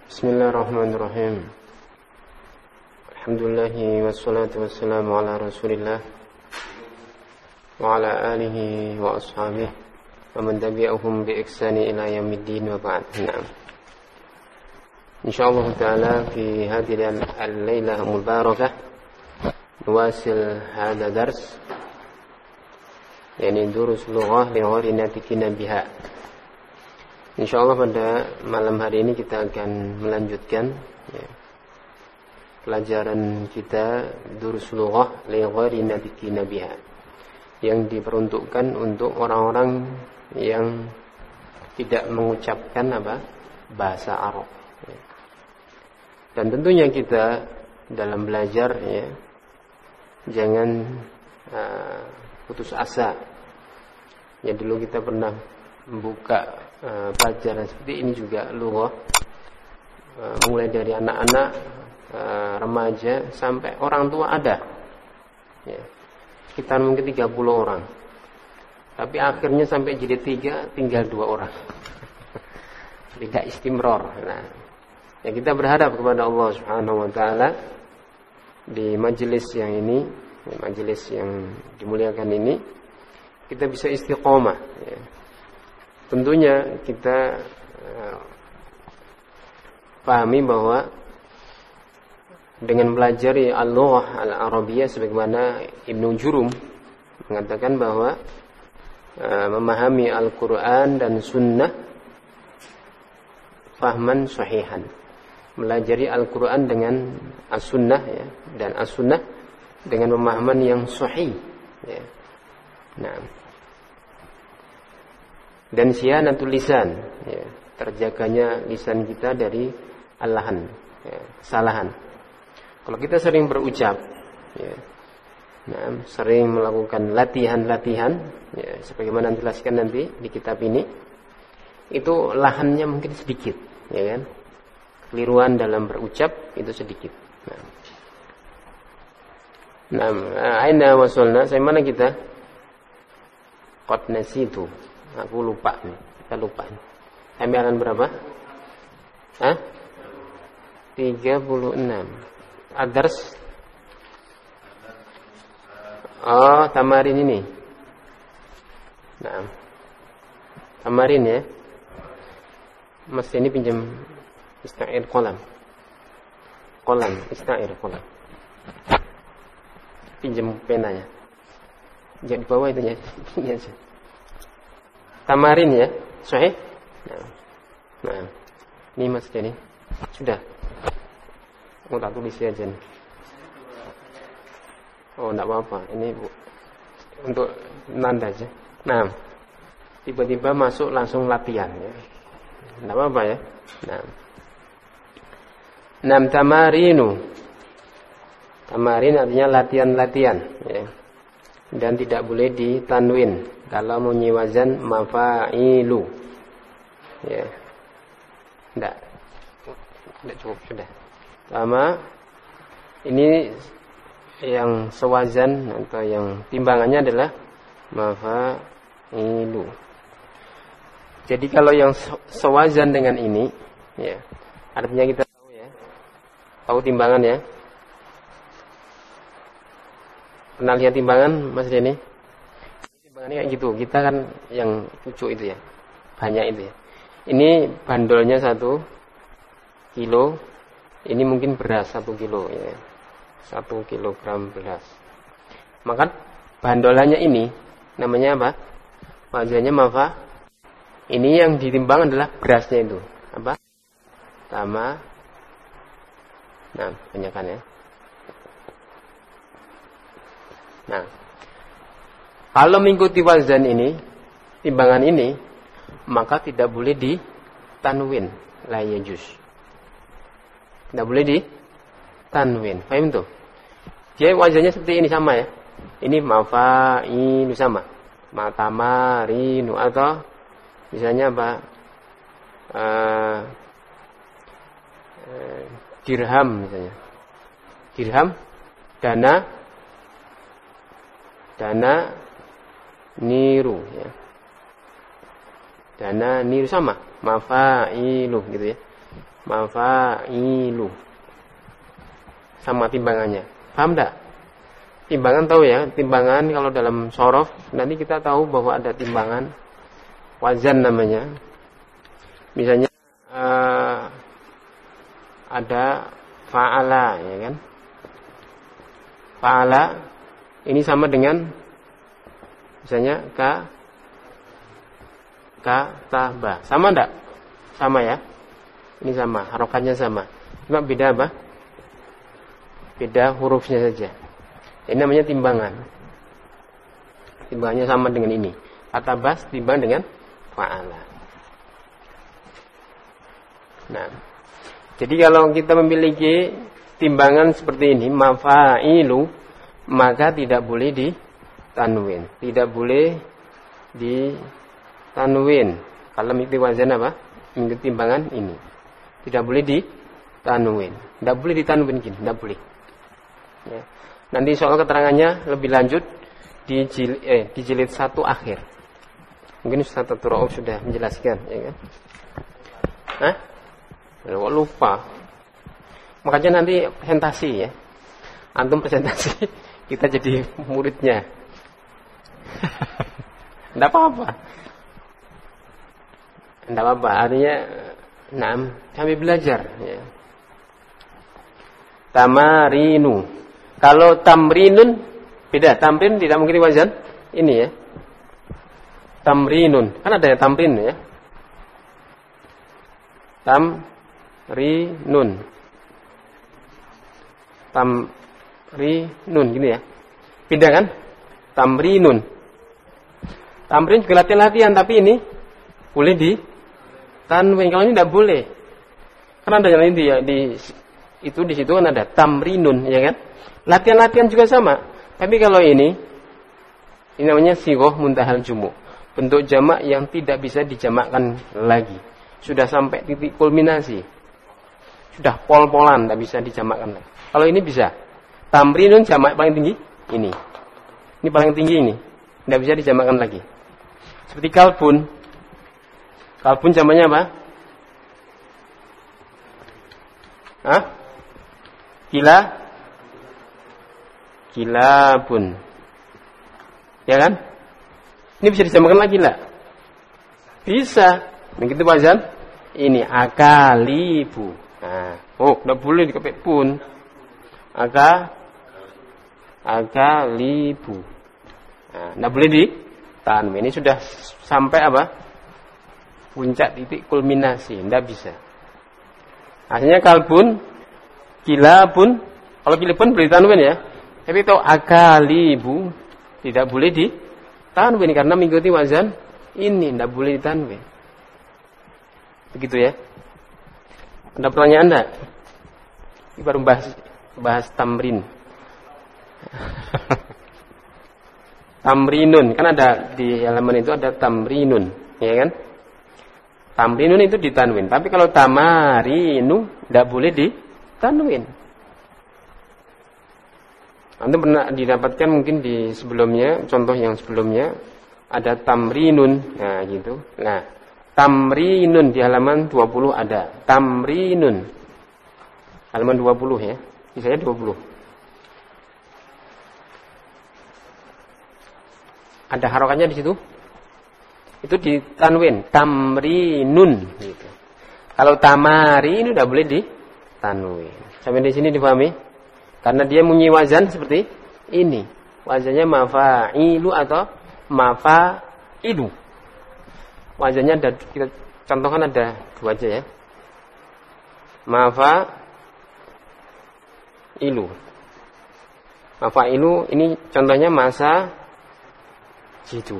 Bismillahirrahmanirrahim. Alhamdulillahi wassalatu wassalamu ala rasulillah wa ala alihi wa ashabihi wa man tabi'ahum bi ihsani ila yaumiddin wa ba'd. Naam. Insyaallah taala fi hadhihi al-lailah mubarakah nuwasil hadha dars yani durus lughah li ghairi natikina biha. InsyaAllah pada malam hari ini kita akan melanjutkan pelajaran kita Durus Lughah li ghairi natikina biha, yang diperuntukkan untuk orang-orang yang tidak mengucapkan bahasa Arab. Dan tentunya kita dalam belajar jangan putus asa. Ya, dulu kita pernah membuka pelajaran seperti ini juga lughah, mulai dari anak-anak, remaja sampai orang tua ada. Ya. Sekitar mungkin 30 orang. Tapi akhirnya sampai jadi 3 tinggal 2 orang. Tidak istimror. Nah, ya kita berharap kepada Allah Subhanahu wa taala di majelis yang ini, majelis yang dimuliakan ini, kita bisa istiqomah, ya. Tentunya kita pahami bahwa dengan belajar al-lughah al-arabiyah, sebagaimana Ibnu Jurum mengatakan bahwa memahami Al-Quran dan Sunnah fahman sahihan, melajari Al-Quran dengan As-Sunnah, ya, dan As-Sunnah dengan pemahaman yang sahih, ya. Nah, dan siyanatul lisan, ya, terjaganya lisan kita dari alahan, ya, kesalahan. Kalau kita sering berucap, ya, nah, sering melakukan latihan-latihan, ya, sebagaimana dijelaskan nanti di kitab ini, itu lahannya mungkin sedikit, ya kan? Keliruan dalam berucap itu sedikit. Nah, aina wasolna, saya mana kita? Qad nasitu. Aku lupa nih, kita lupa nih. Hamilan berapa? 36. Adars. Oh, tamarin ini. Nah, tamarin ya. Mas ini pinjam istair kolam. Kolam, istair kolam. Pinjam penanya. Jangan di bawah itu ya. Ini aja. Tamarin ya, sahih. Nah, ini Mas Denny sudah. Mau tak tulis aja nih. Oh, enggak apa-apa. Ini untuk nanda aja. Nah, tiba-tiba masuk langsung latihan ya. Enggak apa-apa ya. Nah, tamarinu. Tamarin artinya latihan-latihan, ya. Dan tidak boleh ditanwin. Kalau bunyi wazan mafa'ilu, ya, tidak cukup sudah. Sama ini yang sewazan atau yang timbangannya adalah mafa'ilu. Jadi kalau yang sewazan dengan ini, ya, artinya kita tahu ya, tahu timbangan ya. Pernah lihat timbangan, Mas Denny? Timbangannya kayak gitu. Kita kan yang cucu itu ya, banyak itu ya. Ini bandolnya 1 kilo. Ini mungkin beras 1 kilo ya, 1 kilogram beras. Maka bandolannya ini namanya apa? Wazannya mafa. Ini yang ditimbang adalah berasnya itu apa? Sama. Nah, banyakkan ya. Nah, kalau mengikuti wazan ini, timbangan ini, maka tidak boleh ditanwin, la yajuz. Tidak boleh ditanwin. Paham tuh? Jadi wazannya seperti ini sama ya. Ini mafa'ilu sama. Matamarinu atau misalnya apa? Dirham misalnya. Dirham, dana niru ya. Dana niru sama, mafa'ilu gitu ya. Mafa'ilu. Sama timbangannya. Paham enggak? Timbangan tahu ya, timbangan kalau dalam shorof nanti kita tahu bahwa ada timbangan wazan namanya. Misalnya ada fa'ala, ya kan? Fa'ala ini sama dengan misalnya kataba. Sama enggak? Sama ya. Ini sama, harokatnya sama. Cuma beda apa? Beda hurufnya saja. Ini namanya timbangan. Timbangannya sama dengan ini. Kataba timbang dengan fa'ala. Nah, jadi kalau kita memiliki timbangan seperti ini, mafa'ilu, maka tidak boleh ditanwin. Tidak boleh ditanwin. Kalau mengikuti wazan apa? Mengikuti timbangan ini. Tidak boleh ditanwin. Tidak boleh ditanwin gini, tidak boleh. Ya. Nanti soal keterangannya lebih lanjut di jilid 1 akhir. Mungkin Ustaz Rauf sudah menjelaskan, ya kan? Hah? Kok lupa? Makanya nanti presentasi ya. Antum presentasi, kita jadi muridnya. Enggak apa-apa. Enggak apa-apa, artinya kami belajar ya. Tamarinu. Kalau tamrinun beda, tamrin tidak mungkin wazan ini ya. Tamrinun, kan ada ya tamrin ya. Tamrinun. Tamrinun gini ya. Beda kan? Tamrinun. Tamrin juga latihan-latihan, tapi ini boleh di tanwin. Kalau ini tidak boleh. Karena ada yang ini ya di situ kan ada tamrinun, ya kan? Latihan-latihan juga sama. Tapi kalau ini namanya sighah muntahal jumu. Bentuk jamak yang tidak bisa dijamakkan lagi. Sudah sampai titik kulminasi. Sudah pol-polan, tidak bisa dijamakkan lagi. Kalau ini bisa. Tamrinun jamak paling tinggi ini. Ini paling tinggi ini. Tidak bisa dijamakkan lagi. Seperti kalbun. Kalbun jamaknya apa? Hah? Kilabun. Ya kan? Ini bisa disamakan lagi lah. Bisa. Begitu wazan. Ini akalibu. Nah, enggak boleh dikepek pun. Akalibu. Nah, enggak boleh ditanwin. Ini sudah sampai apa? Puncak titik kulminasi. Enggak bisa. Akhirnya kalbun, kilabun. Kalau kilabun boleh ditanwin ya. Tapi itu akalibu tidak boleh ditanwin karena mengikuti wazan ini tidak boleh ditanwin. Begitu ya. Ada pertanyaan enggak? Ini baru bahas tamrin. Tamrinun kan ada di halaman itu ada tamrinun, ya kan? Tamrinun itu ditanwin. Tapi kalau tamarinu tidak boleh ditanwin. Anda pernah didapatkan mungkin di sebelumnya, contoh yang sebelumnya ada tamrinun, nah gitu. Nah, tamrinun di halaman 20 ada tamrinun. Halaman 20 ya. Misalnya 20. Ada harokatnya di situ. Itu ditanwin, tamrinun gitu. Kalau tamari ini udah boleh ditanwin. Sampai di sini dipahami? Karena dia mempunyai wazan seperti ini. Wazannya mafa'ilu atau mafa'ilu. Wazannya ada, kita contohkan ada dua aja ya. Mafa'ilu. Mafa'ilu ini contohnya masa jitu.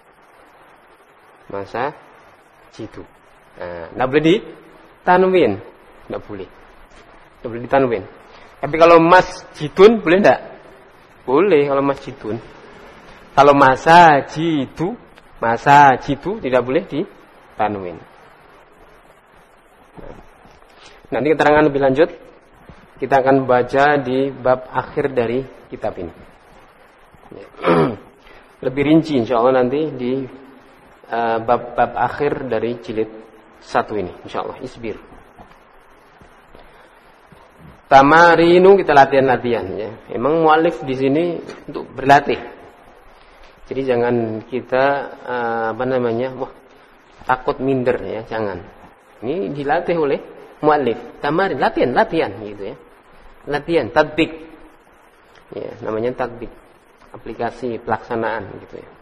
Masa jitu. Nah, tidak boleh ditanwin. Tidak boleh. Tidak boleh ditanwin. Tapi kalau masjidun boleh enggak? Boleh kalau masjidun. Kalau masa jitu tidak boleh ditanwin. Nanti keterangan lebih lanjut kita akan baca di bab akhir dari kitab ini. Lebih rinci insyaallah nanti di bab akhir dari jilid 1 ini insyaallah. Isbir. Tamarinu kita latihan-latihan ya. Emang mu'allif di sini untuk berlatih. Jadi jangan kita takut minder ya, jangan. Ini dilatih oleh mu'allif. Tamarin, latihan gitu ya. Latihan, tatbik. Ya, namanya tatbik. Aplikasi pelaksanaan gitu ya.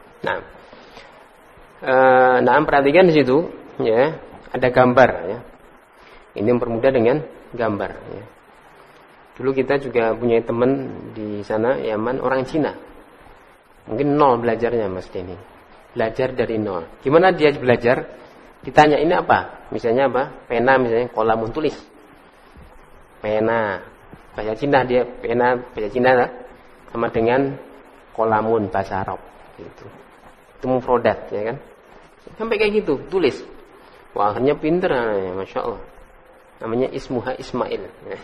Nah, perhatikan di situ ya, ada gambar ya. Ini mempermudah dengan gambar ya. Dulu kita juga punya teman di sana Yaman, orang Cina. Mungkin nol belajarnya Mas Denny. Belajar dari nol. Gimana dia belajar? Ditanya ini apa? Misalnya apa? Pena misalnya, kolamun tulis. Pena. Bahasa Cina dia, pena bahasa Cina lah. Sama dengan kolamun bahasa Arab. Gitu. Itu mufrodat ya kan. Sampai kayak gitu, tulis. Wah, akhirnya pinter ya, Masya Allah. Namanya Ismuha Ismail.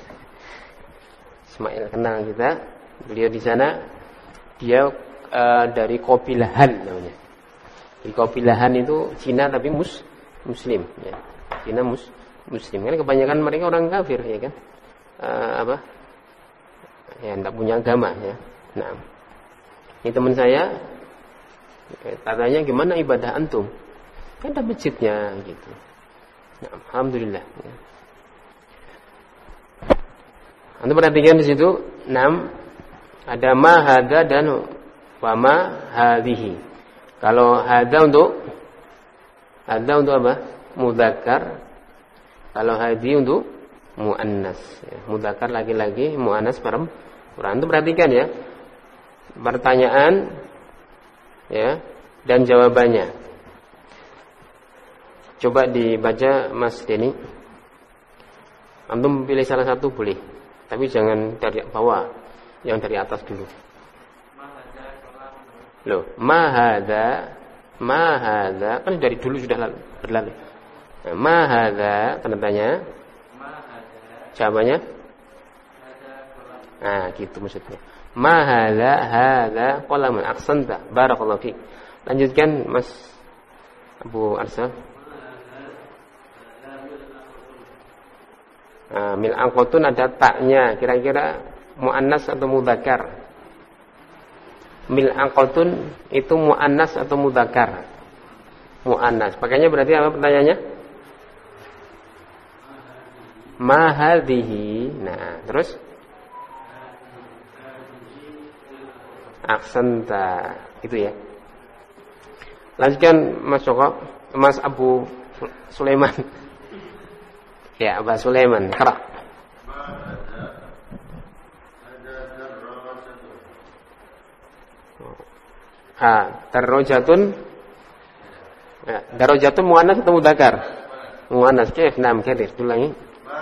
Ismail kenal kita, beliau di sana, dia dari Qabilahan namanya. Di Qabilahan itu Cina tapi Muslim, ya. Cina Muslim. Kan kebanyakan mereka orang kafir, ya kan? Ya, tidak punya agama, ya. Nah, ini teman saya, katanya gimana ibadah antum? Kan ada masjidnya, gitu. Nah, alhamdulillah. Ya. Anda perhatikan di situ 6 ada ma hadza dan wa ma hadhihi. Kalau hadza untuk apa? Mudzakkar. Kalau hadhi untuk muannas. Ya, mudzakkar laki-laki, muannas perempuan. Antum perhatikan ya. Pertanyaan ya dan jawabannya. Coba dibaca Mas Denny. Antum pilih salah satu boleh. Tapi jangan dari bawah, yang dari atas dulu. Loh, mahada kan dari dulu sudah berlalu. Nah, mahada tanda-tanya. Jawabannya? Nah, gitu maksudnya. Mahada qalamun aksanta. Barakallahu fiik. Lanjutkan Mas Abu Arsal. Mil'aqotun ada taknya, kira-kira muannas atau mudzakkar? Mil'aqotun itu muannas atau mudzakkar? Muannas. Pakainya berarti apa pertanyaannya? Ma hadhihi. Nah, terus aksanta. Itu ya. Lanjutkan Mas Joko, Mas Abu Sulaiman. Ya, Abah Sulaiman, qara. Darajatun. Ya, darajatun muannas atau mudzakkar? Muannas. Kaif? Naam, kadir. Ulangi.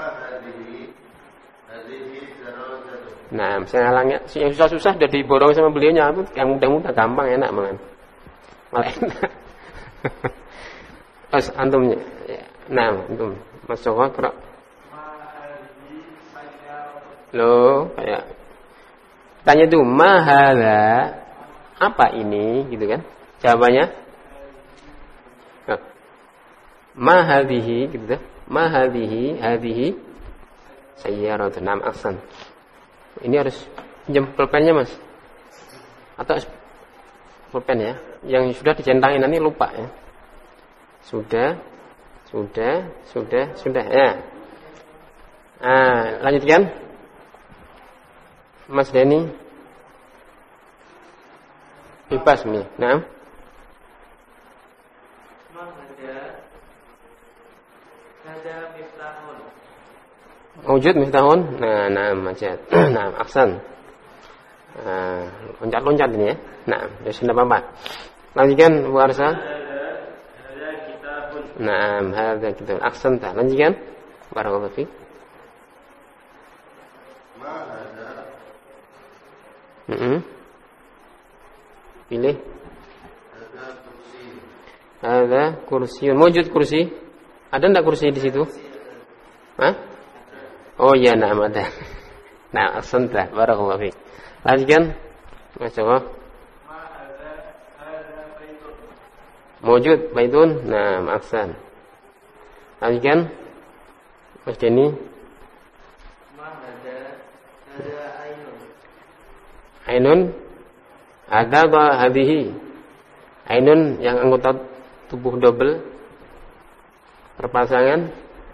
Nah, saya halangnya yang susah-susah sudah diborong sama beliaunya, yang mudah-mudah gampang enak malah. Malah enak. Terus antumnya. Ya. Nah, antum Mas Joko qara. Loh, kayak tanya itu mahadza, apa ini gitu kan? Jawabannya mahadhihi gitu dah. Hadhihi sayyaratun. Naam, ahsan. Ini harus pinjam pulpennya Mas. Atau pulpen ya. Yang sudah dicentangin nanti lupa ya. Sudah ya. Lanjutkan Mas Denny. Bebas nih. Nah. Ada miftahun. Wujud miftahun. Nah, macet. Nah, aksan. Loncat-loncat ini ya. Nah, sudah apa-apa. Lanjutkan Bu Arsa. Nah, hadza kitab aksanta. Lanjutkan. Barakallahu fiik. Pilih. Ada kursi. Wujud kursi. Ada enggak kursi di situ? Hah? Oh iya, nah ada. Nah, aksanta. Barakallahu fiik. Lanjutkan. Masyaallah. Mewujud baitun. Nah, aksan. Lanjutkan Mas Denny. Ainun ada atau hadhihi? Ainun yang anggota tubuh double perpasangan.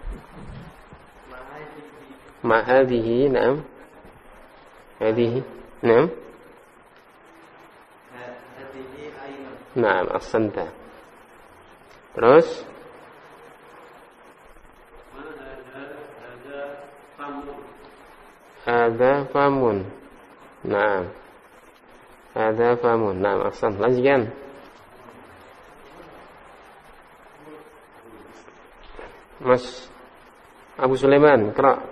Ma hadhihi, na'am. Hadhihi, na'am. Hadhihi ainun. Na'am, ahsanta. Terus ada famun. Nah, ada famun. Nah, ahsan. Lanjutkan. Mas Abu Sulaiman, qira.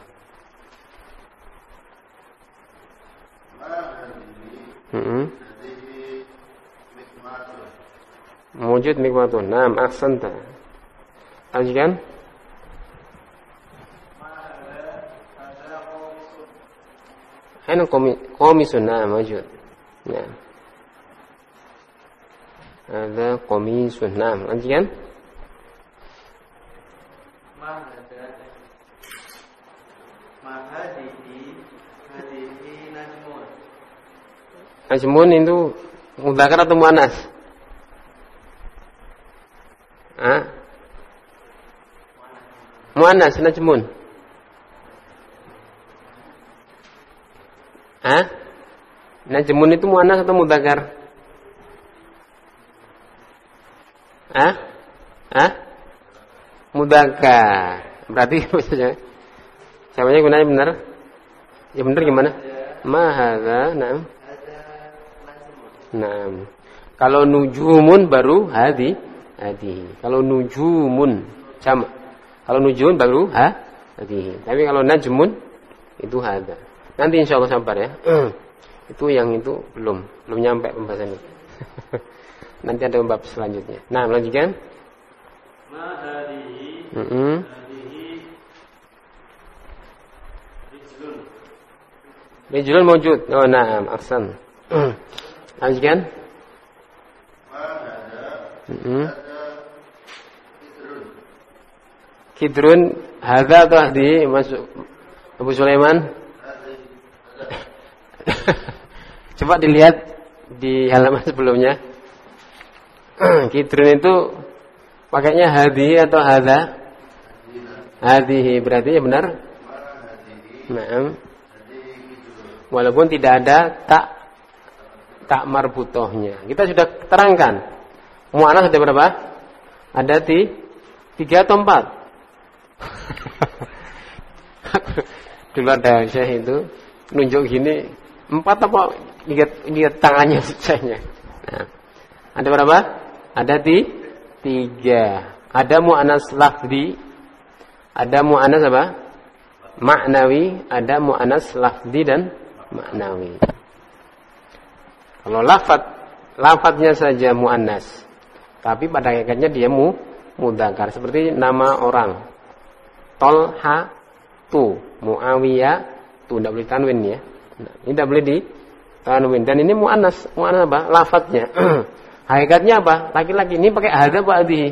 Mujud mikmatun. Nah, ahsanta. Lanjutkan. Aina qamisun, nah mawjud. Nah. Ada qamisun, nah lanjutkan. Hadhihi najmun. Najmun itu mudzakkar atau muannas? Muannas najmun. Najmun itu muannas atau mudzakkar? Mudzakkar. Berarti maksudnya siapanya gunanya benar? Ya benar gimana? Ma hadza, na'am. Na'am. Kalau nujumun baru hadhi. Kalau nujumun sama. Kalau nujumun baru hadhi. Tapi kalau najmun itu hadza. Nanti insyaallah sabar ya. Itu yang itu belum nyampe pembahasan itu. Nanti ada bab selanjutnya. Nah, lanjutkan. Ma hadhihi. Hadhihi rijlun. Rijlun mawjud. Oh, na'am, ahsan. Lanjutkan. Ma hadha. Kidrun hadza atau hadhihi masuk Abu Sulaiman? Coba dilihat di halaman sebelumnya. Kidrun itu pakainya hadhihi atau hadza? Hadhihi, berarti ya benar? Naam. Walaupun tidak ada tak marbutohnya. Kita sudah terangkan. Muannas ada berapa? Ada 3 atau 4? Dulu ada Syekh itu nunjuk gini 4 apa lihat tangannya sisanya. Nah, ada berapa? Ada 3. Ada muannas lafzi, ada muannas apa? Maknawi, ada muannas lafzi dan maknawi. Kalau lafadznya saja muannas, tapi pada hakikatnya dia mudzakkar, seperti nama orang. Tolha tu, Muawiyah tu, tidak boleh tanwin ya. Nah, ini tidak boleh di tanwin, dan ini muannas apa? Lafadznya. Hakikatnya apa? Laki-laki. Ini pakai hadza apa hadhihi?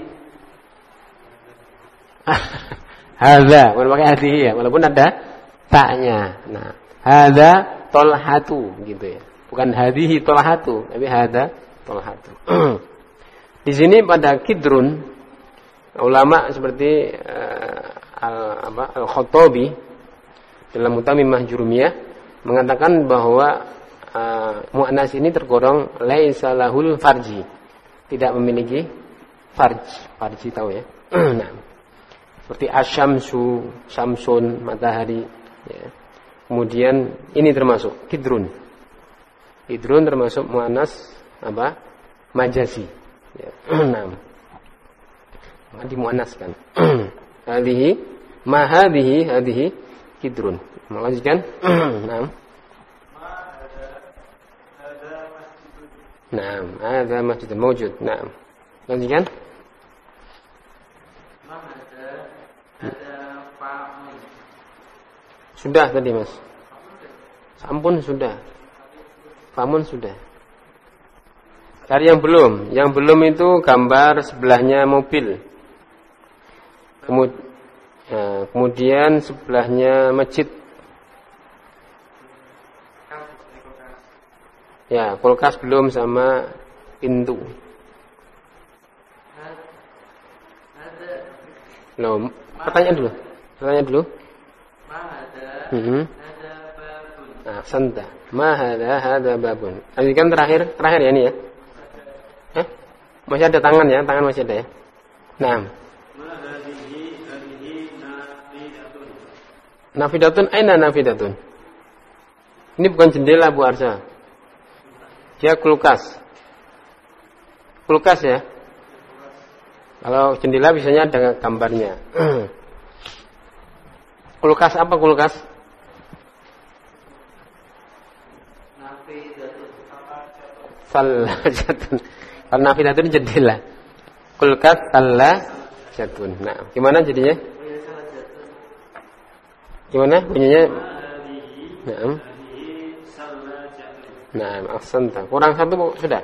Hadza, bukan pakai hadhihi ya, walaupun ada taknya. Nah, hadza tolhatu gitu ya. Bukan hadhihi tolhatu, tapi hadza tolhatu. Di sini pada kidrun ulama seperti Al-Khattabi dalam Mutammimah Jurumiyah mengatakan bahwa muannas ini tergolong laisa lahul farji, tidak memiliki farji tahu ya. Nah, seperti asyamsu, samsun, matahari ya. Kemudian ini termasuk kidrun termasuk muannas apa? Majazi ya. Nah, dimuannaskan. Hadhihi ma hadhihi kidrun. Melanjutkan. Nah. Naam, ada masjid mawjud. Naam. Lanjutkan. Sudah tadi, Mas. Sampun sudah. Famun sudah. Cari yang belum. Yang belum itu gambar sebelahnya mobil. Kemudian sebelahnya masjid. Ya, kulkas belum sama pintu. Belum. Pertanyaan dulu. Nah, santa. Ma hada babun. Lanjutkan terakhir ya ini ya. Masih ada tangan ya, tangan masih ada ya. Naam. Nafidatun, aina nafidatun? Ini bukan jendela Bu Arsa. Dia kulkas. Kulkas ya. Kalau jendela biasanya ada gambarnya. Kulkas apa kulkas? Salajatun. Kalau nafidatun jendela. Kulkas salajatun. Nah, gimana jadinya? Gimana bunyinya? Nah, ahsanta. Kurang satu sudah.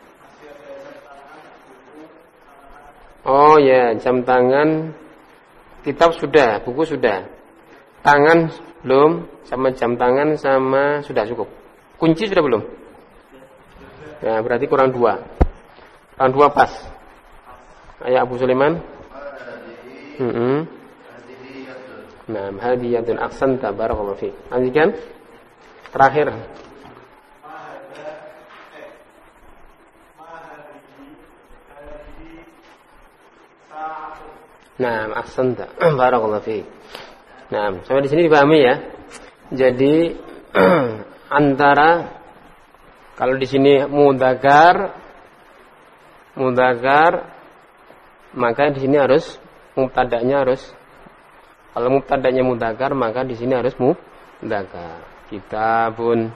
Oh ya, jam tangan, kitab sudah, buku sudah. Tangan belum, sama jam tangan sama sudah cukup. Kunci sudah belum? Nah, berarti kurang 2. Kurang 2 pas. Ayah Abu Sulaiman. Nah, hadiyatun ahsanta barakallahu fiik. Lanjutkan. Terakhir. Nah, ahsanta barakallahu fiik. Nah, sampai di sini dipahami ya. Jadi antara kalau di sini mudzakkar maka di sini harus mubtada'nya harus, kalau mubtada'nya mudzakkar maka di sini harus mudzakkar. Kitabun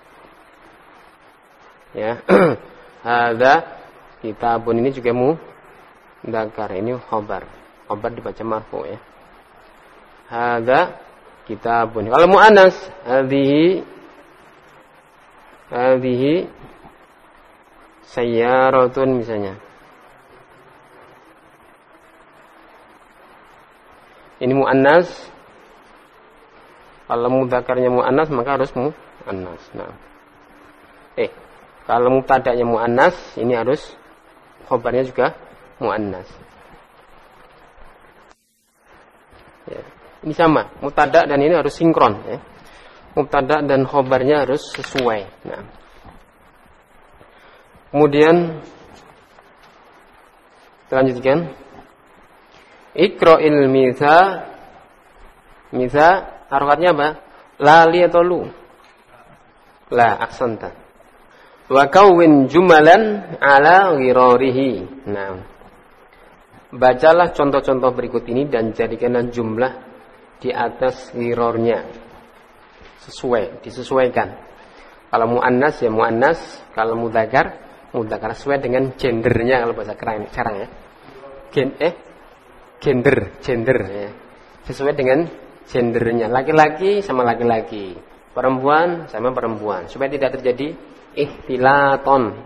ya. Hadza kitabun ini juga mudzakkar, ini khabar. Khabar dibaca marfu ya. Hadza kitabun. Kalau muannas hadhihi sayyaratun misalnya. Ini muannas. Kalau mudzakarnya muannas maka harus muannas. Nah. Kalau mubtada'nya muannas ini harus khabarnya juga muannas. Ya. Ini sama, mubtada' dan ini harus sinkron ya. Mubtada' dan khabarnya harus sesuai. Nah. Kemudian kita lanjutkan. Iqra'il mitha harokatnya apa? Lali atau lu? La, aksanta. Wa kawwin jumalan ala ghirarihi. Nah. Bacalah contoh-contoh berikut ini dan jadikanlah jumlah di atas ghirarnya. Disesuaikan. Kalau muannas ya muannas, kalau mudzakkar sesuai dengan gendernya kalau bahasa sekarang ya. Gender ya. Sesuai dengan gendernya. Laki-laki sama laki-laki, perempuan sama perempuan, supaya tidak terjadi ikhtilaton.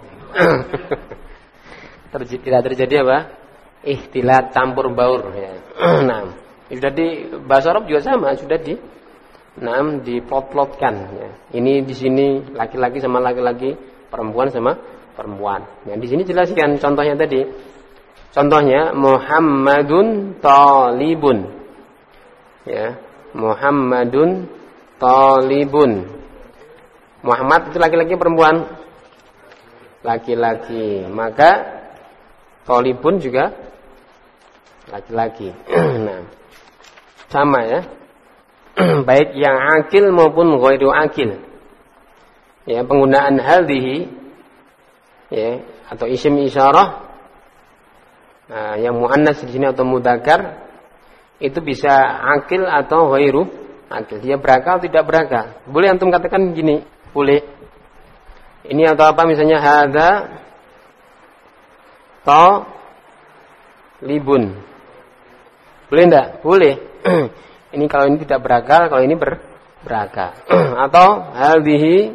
Tidak terjadi apa? Ikhtilat, campur baur ya. Nah, sudah di bahasa Arab juga sama, sudah diplot-plotkan ya. Ini di sini laki-laki sama laki-laki, perempuan sama perempuan. Nah, di sini jelaskan contohnya tadi. Contohnya Muhammadun talibun. Ya, Muhammadun talibun. Muhammad itu laki-laki perempuan? Laki-laki. Maka talibun juga laki-laki. Nah, sama ya. Baik yang akil maupun ghairu akil. Ya, penggunaan hadhihi ya atau isim isyarah. Nah, yang muannas di sini atau mudzakkar itu bisa akil atau ghairu akil. Dia berakal tidak berakal. Boleh antum katakan gini, boleh. Ini atau apa misalnya hadza talibun. Boleh enggak? Boleh. Ini kalau ini tidak berakal, kalau ini berakal. Atau hadhihi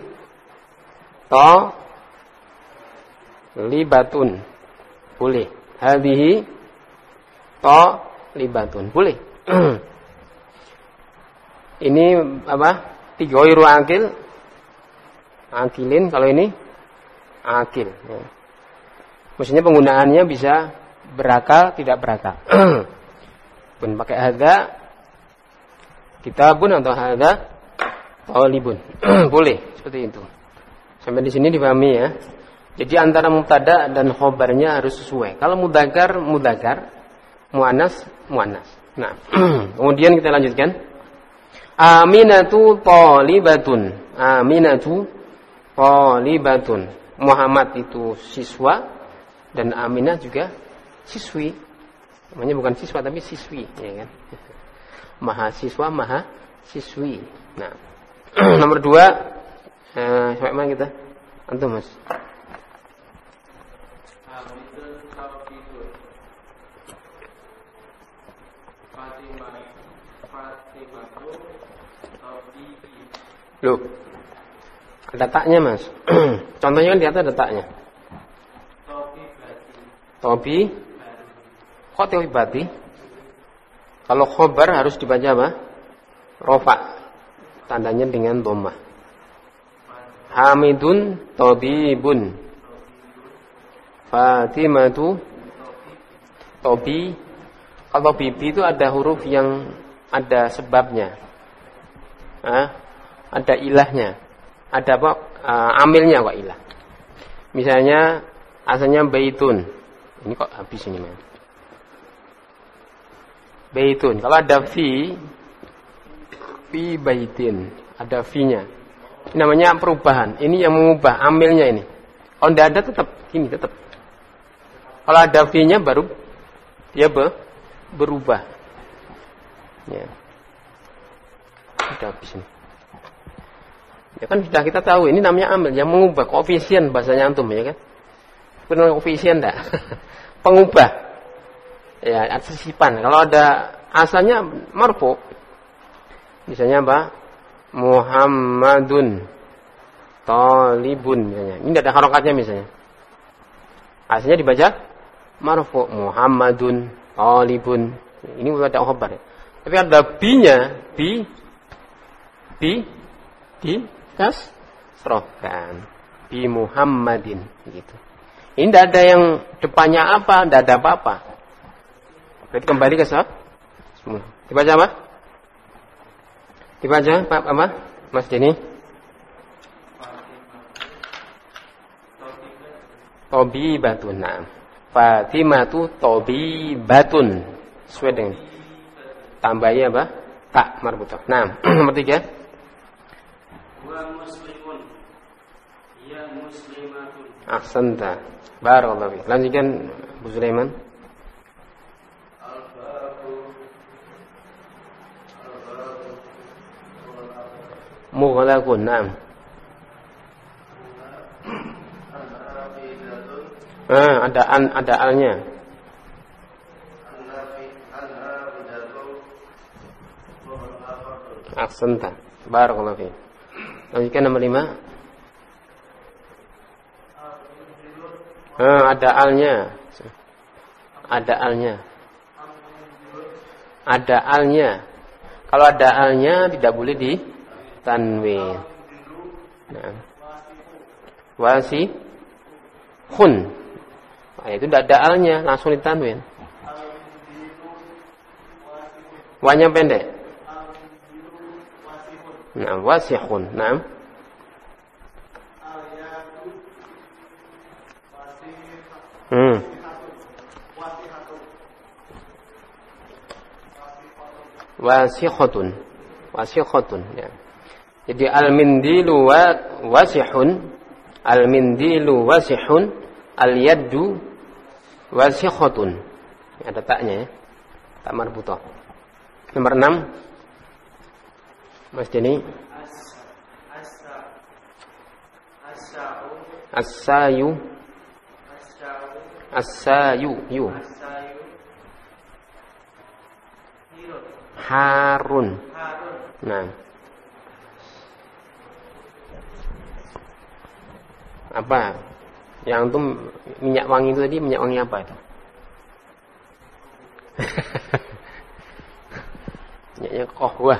talibatun. Boleh. Hadhihi talibatun. Boleh. Ini apa? Ghairu akil. Akilin, kalau ini akil. Ya. Maksudnya penggunaannya bisa berakal, tidak berakal. Pun pakai hadza kitabun atau hadza talibun. Boleh seperti itu. Sampai di sini dipahami ya. Jadi antara mubtada dan khobarnya harus sesuai. Kalau mudzakkar, muannas. Nah, kemudian kita lanjutkan. Aminatu talibatun. Aminatu talibatun. Muhammad itu siswa dan Aminah juga siswi. Namanya bukan siswa tapi siswi, ya kan? Mahasiswa, mahasiswi. Nah, nomor 2 sampai mana kita? Antum, Mas. Loh, ada taknya, Mas. Contohnya kan di atas ada taknya. Tobi. Kok tobibati? Kalau khobar harus dibaca apa? Rofa. Tandanya dengan dhammah. Hamidun tobibun. Fatimatu tobi. Kalau bibi itu ada huruf yang ada sebabnya. Ada ilahnya. Ada apa? Amilnya kok ilah. Misalnya asalnya baitun. Ini kok habis ini, Mas. Baitun. Kalau ada fi baitin, ada fi-nya. Ini namanya perubahan. Ini yang mengubah amilnya ini. Kalau tidak ada tetap gini, tetap. Kalau ada fi-nya baru dia berubah. Ya. Sudah habis ini. Ya kan sudah kita tahu ini namanya amil yang mengubah, koefisien bahasanya antum ya kan. Benar koefisien enggak? Pengubah. Ya, sisipan. Kalau ada asalnya marfu. Misalnya apa? Muhammadun talibun misalnya. Ini tidak ada harokatnya misalnya. Asalnya dibaca marfu, Muhammadun talibun. Ini bukan ada khabar ya. Tapi ada bi-nya, bi kasrohkan. Bi Muhammadin gitu. Ini tidak ada yang depannya apa, tidak ada apa-apa. Berarti kembali ke semua. Dibaca apa? Dibaca apa? Mas Denny? Tobibatun. Nah, Fatimatu tobibatun. Sesuai dengan tambahnya apa? Tak marbutah. Nah, nomor 3. Wa muslimun. Ya muslimatun. Ahsanta. Barakallahu fiik. Lanjutkan Bu Sulaiman. Mughlaqun. Naam. Ada alnya. Ahsanta. Barakallahu fiik. Lanjutkan nomor 5. Ada alnya. Ada alnya. Ada alnya. Kalau ada alnya tidak boleh di tanwin. Nah. Wasihun. Nah, itu tidak ada alnya, langsung ditanwin. Wanya pendek. Nah, wasihun. Nah. Wasikhatun ya. Jadi al-mindilu wasihun, al-mindilu wasihun, al-yaddu wasikhatun. Ada taknya ya. Tak marbutah. Nomor 6. Mas Denny. As-sayu. Harun. Nah. Apa? Yang itu minyak wangi itu tadi, minyak wangi apa itu? Minyaknya qahwah.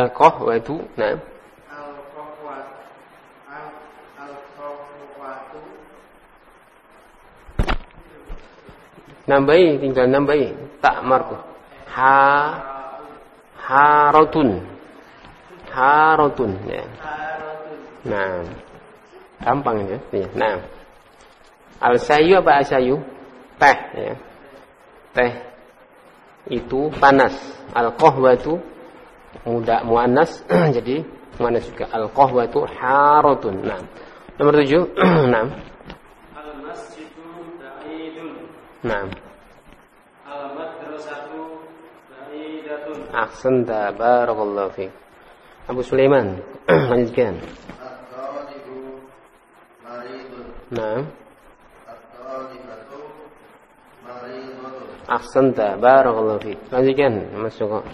Al-qahwah itu, nah. Al-qahwatu Nambahi, tinggal nambahi tak marfu. Haratun ya. Nah, gampang ya. Nah, al-sayu apa asayu? Teh ya. Teh itu panas. Al-qahwatu muannas jadi muannas juga. Al-qahwatu haratun. Nah, nomor 7. Nah. Al-masjidu ba'idun. Nah. Al-madrasatu ba'idatun. Ahsanta, barakallahu fiik. Abu Sulaiman, lanjutkan. At-talibu maridun. Nah. At-talibatu maridun. Ahsanta, barakallahu fiik. Lanjutkan, Mas Joko.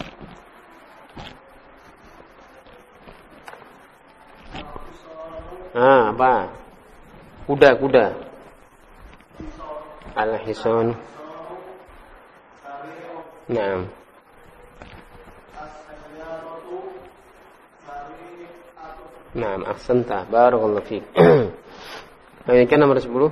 Apa? Kuda. Al-hisan. Nah. Nah, ahsanta, barakallahu fiik. Lanjutkan nomor 10.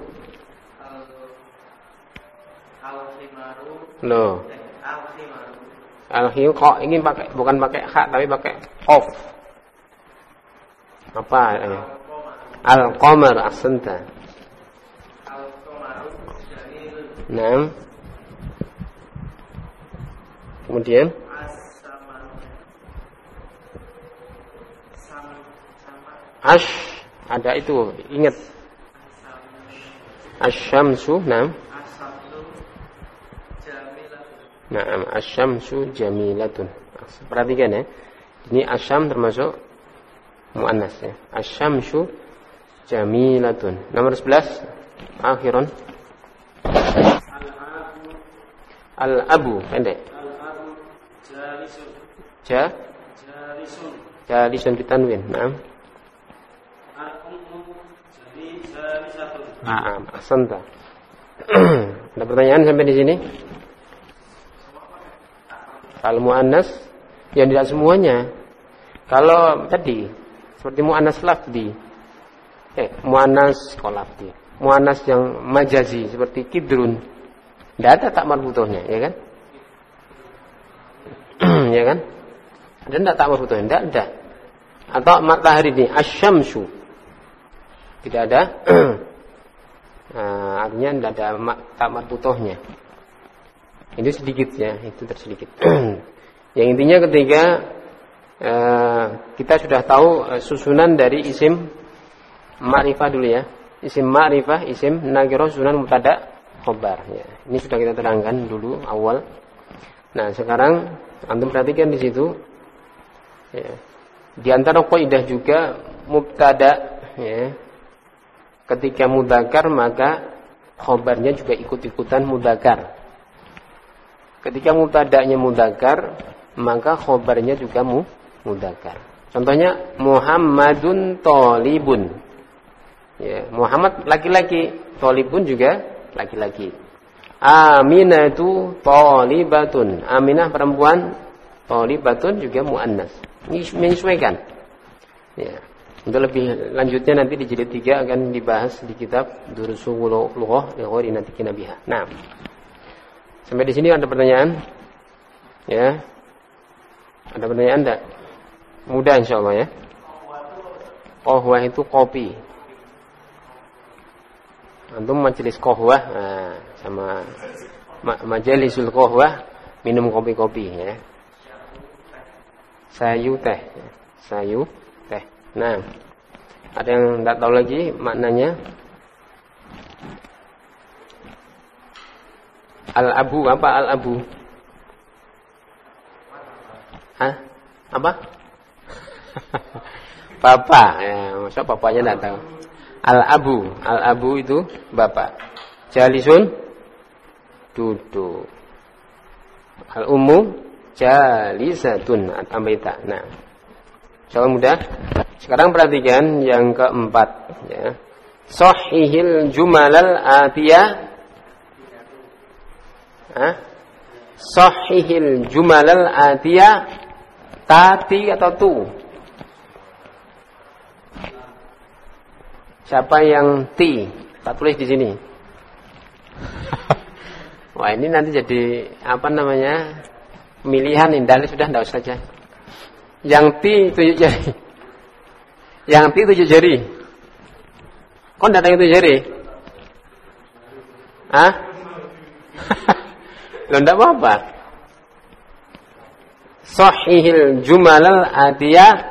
Al-khimaru. Loh. Al-khimaru. Al-khiyu kok ini bukan pakai kha tapi pakai qaf. Apa? Al-qamar, ahsanta. Al-qamaru jamilun. Nah. Kemudian Ash ada itu, ingat. Asy-syamsu, nah. Naam, asy-syamsu jamilatun. Perhatikan ya. Ini asyam termasuk muannas ya. Asy-syamsu jamilatun. Nomor 11. Akhiran. Al-abu, pendek. Al-abu jalisun. Jalisun. Jalisun bitanwin. Naam. Al-ummu jalisatun. Naam, ahsanta. Ada pertanyaan sampai di sini? Kalau muannas yang tidak semuanya. Kalau tadi seperti muannas lafzi. Muannas lafzi. Muannas yang majazi seperti kidrun. Tidak ada tak marbutohnya, ya kan? Ya kan? Dan tidak tak marbutohnya, tidak ada. Atau matahari ini asy-syamsu. Tidak ada. Artinya tidak ada tak marbutohnya. Itu sedikit ya, itu tersedikit. Yang intinya ketika kita sudah tahu susunan dari isim ma'rifah dulu ya. Isim ma'rifah, isim nakirah, susunan mubtada, khobar ya. Ini sudah kita terangkan dulu awal. Nah, sekarang antum perhatikan di situ ya. Di antara kaidah juga mubtada ya. Ketika mudzakkar maka khobarnya juga ikut-ikutan mudzakkar. Ketika mubtada'nya mudzakkar, maka khobarnya juga mudzakkar. Contohnya Muhammadun thalibun. Ya, Muhammad laki-laki, thalibun juga laki-laki. Aminatu thalibatun. Aminah perempuan, thalibatun juga muannas. Ini menyesuaikan. Ya. Untuk lebih lanjutnya nanti di jilid 3 akan dibahas di kitab Durusul Lughah li ghairi natiqina biha. Nah. Sampai di sini ada pertanyaan? Ya. Ada pertanyaan enggak? Mudah insyaallah ya. Qahwah itu kopi. Antum majelis qahwah, sama majalisul qahwah minum kopi-kopi ya. Sayu teh. Sayu teh. Nah. Ada yang enggak tahu lagi maknanya? Al-abu, apa al-abu? Hah? Apa? Bapak. Ya, masa bapaknya enggak tahu. Al-abu itu bapak. Jalisun duduk. Al-ummu jalisatun ambaita. Nah. Insyaallah mudah. Sekarang perhatikan yang keempat ya. Shahihil jumalal atiyah. Shahihil jumalal atiyah, tati atau tu? Siapa yang ti? Tak tulis di sini. Wah, ini nanti jadi apa namanya? Pemilihan ini dalil sudah enggak usah saja. Yang ti 7 jari. Yang ti 7 jari. Kok enggak ada yang 7 jari? Hah? Loh, enggak apa-apa. Sahihil jumalal atiyah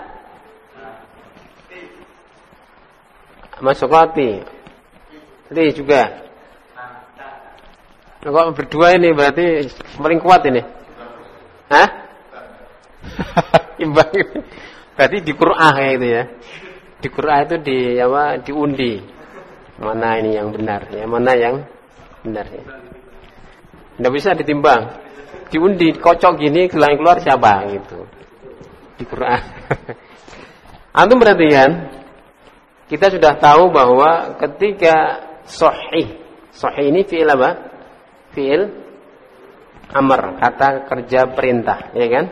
masukati. Ini juga. Kalau berdua ini berarti paling kuat ini. Hah? Imbang. Berarti di Qur'an kayak itu ya. Di Qur'an itu diundi. Mana ini yang benar, ya mana yang benar ya. Enggak bisa ditimbang. Diundi, kocok gini, keluar siapa gitu. Di Qur'an. Antum perhatikan, kita sudah tahu bahwa ketika sahih ini fi'il apa? Fi'il amr, kata kerja perintah, ya kan?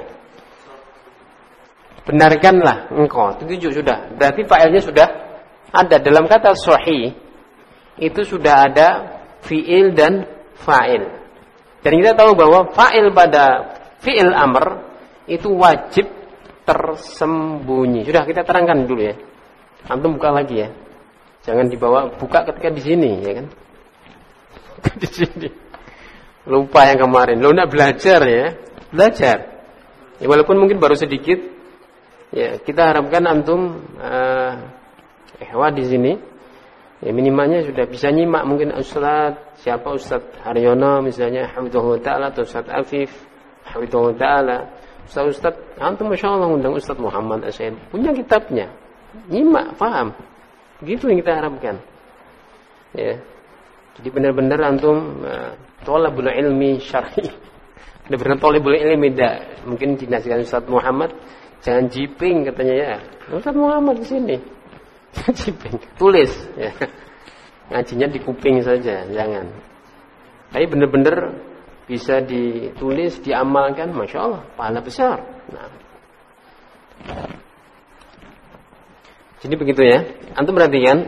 Benarkanlah engkau, itu sudah. Berarti fa'ilnya sudah ada dalam kata sahih. Itu sudah ada fi'il dan fa'il. Dan kita tahu bahwa fa'il pada fi'il amr itu wajib tersembunyi. Sudah kita terangkan dulu ya. Antum buka lagi ya. Jangan dibawa buka ketika di sini, ya kan? Di sini. Lupa yang kemarin. Lo enggak belajar ya? Belajar. Ya, walaupun mungkin baru sedikit. Ya, kita harapkan antum di sini. Ya, minimalnya sudah bisa nyimak mungkin Ustaz, siapa Ustaz Haryono misalnya, hafizahullah taala, atau Ustaz Afif, hafizahullah taala. Ustaz, antum masyaallah undang Ustaz Muhammad Asyid. Punya kitabnya. Nyimak, paham. Begitu yang kita harapkan. Ya. Jadi benar-benar antum thalabul ilmi syar'i. Benar-benar thalabul ilmi dah. Mungkin dinasihatkan Ustaz Muhammad, jangan jiping katanya ya. Ustaz Muhammad di sini. Jiping, tulis ya. Ngajinya di kuping saja, jangan. Tapi benar-benar bisa ditulis, diamalkan, Masya Allah, pahala besar. Nah. Jadi begitu ya. Antum perhatikan,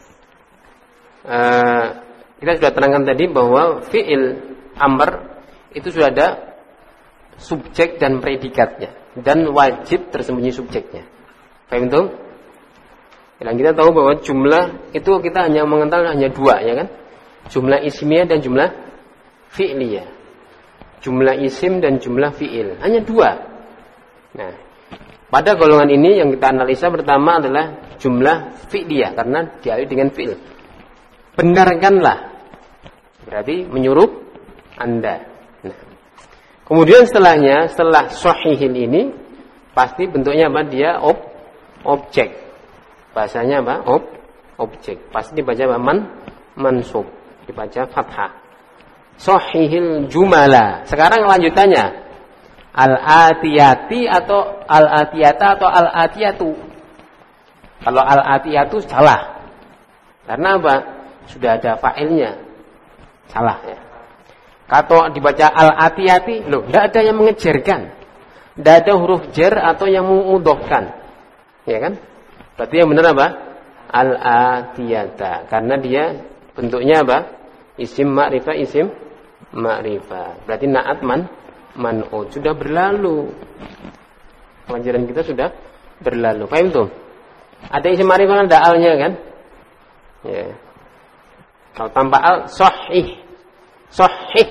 kita sudah terangkan tadi bahwa fi'il amr itu sudah ada subjek dan predikatnya, dan wajib tersembunyi subjeknya. Paham itu? Dan kita tahu bahwa jumlah itu kita hanya mengenal hanya dua, ya kan? Jumlah ismiyah dan jumlah fi'liyah. Jumlah isim dan jumlah fi'il, hanya dua. Nah, pada golongan ini yang kita analisa pertama adalah jumlah fi'liyah karena diawali dengan fi'il. Benarkanlah, berarti menyuruh Anda. Nah, kemudian setelah sahihil ini pasti bentuknya apa? Dia objek. Bahasanya apa? Objek. Pasti dibaca apa? Mansub. Dibaca fathah. Sahihil jumala. Sekarang lanjutannya. Al-atiyati atau al-atiyata atau al-atiyatu. Kalau al-atiyatu salah. Karena apa? Sudah ada fa'ilnya. Salah ya. Kalau dibaca al-atiyati, loh, tidak ada yang mengejarkan. Tidak ada huruf jar atau yang mengudhofkan. Ya kan? Berarti yang benar apa? Al-atiyata. Karena dia bentuknya apa? Isim ma'rifah, isim ma'rifah. Berarti na'at man'ud. Sudah berlalu. Pelajaran kita sudah berlalu. Paham tuh? Ada isim ma'rifah, ada al-nya kan? Ya. Kalau tanpa al, sahih. Sahih.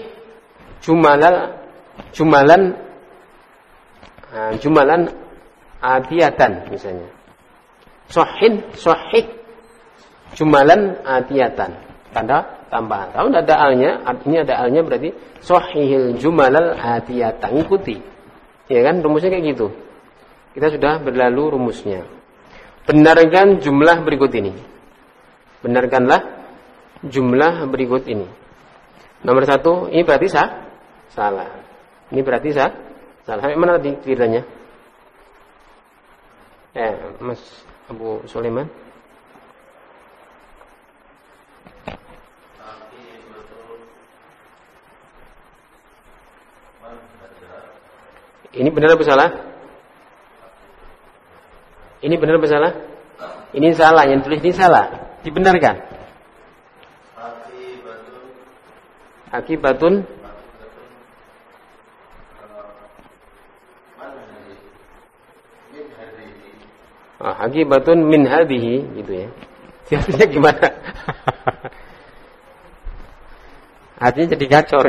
Jumalan atiyatan misalnya. Sahih jumalan atiyatan. Tanda tambahan. Kalau tidak ada alnya, artinya ada alnya berarti sahihil jumalal atiyatan. Ikuti. Ya kan, rumusnya kayak gitu. Kita sudah berlalu rumusnya. Benarkan jumlah berikut ini. Benarkanlah jumlah berikut ini. Nomor 1, ini berarti salah. Ini berarti salah. Sampai mana tadi ceritanya? Mas Abu Sulaiman. Ini benar atau salah? Ini benar atau salah? Ini salah, yang tulis ini salah. Dibenarkan. Akibatun Akibatun min hadhihi gitu ya. Artinya gimana? Artinya jadi gacor.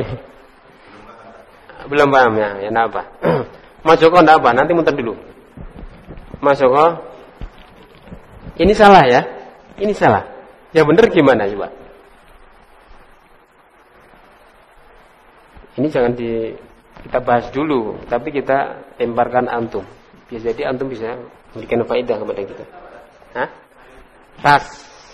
Belum paham ya, ya enggak apa. Mas Joko enggak apa, nanti muter dulu. Mas Joko, ini salah ya? Ini salah. Ya benar gimana coba? Ini jangan kita bahas dulu, tapi kita lemparkan antum. Jadi antum bisa memberikan faedah kepada kita. Hah? Tas.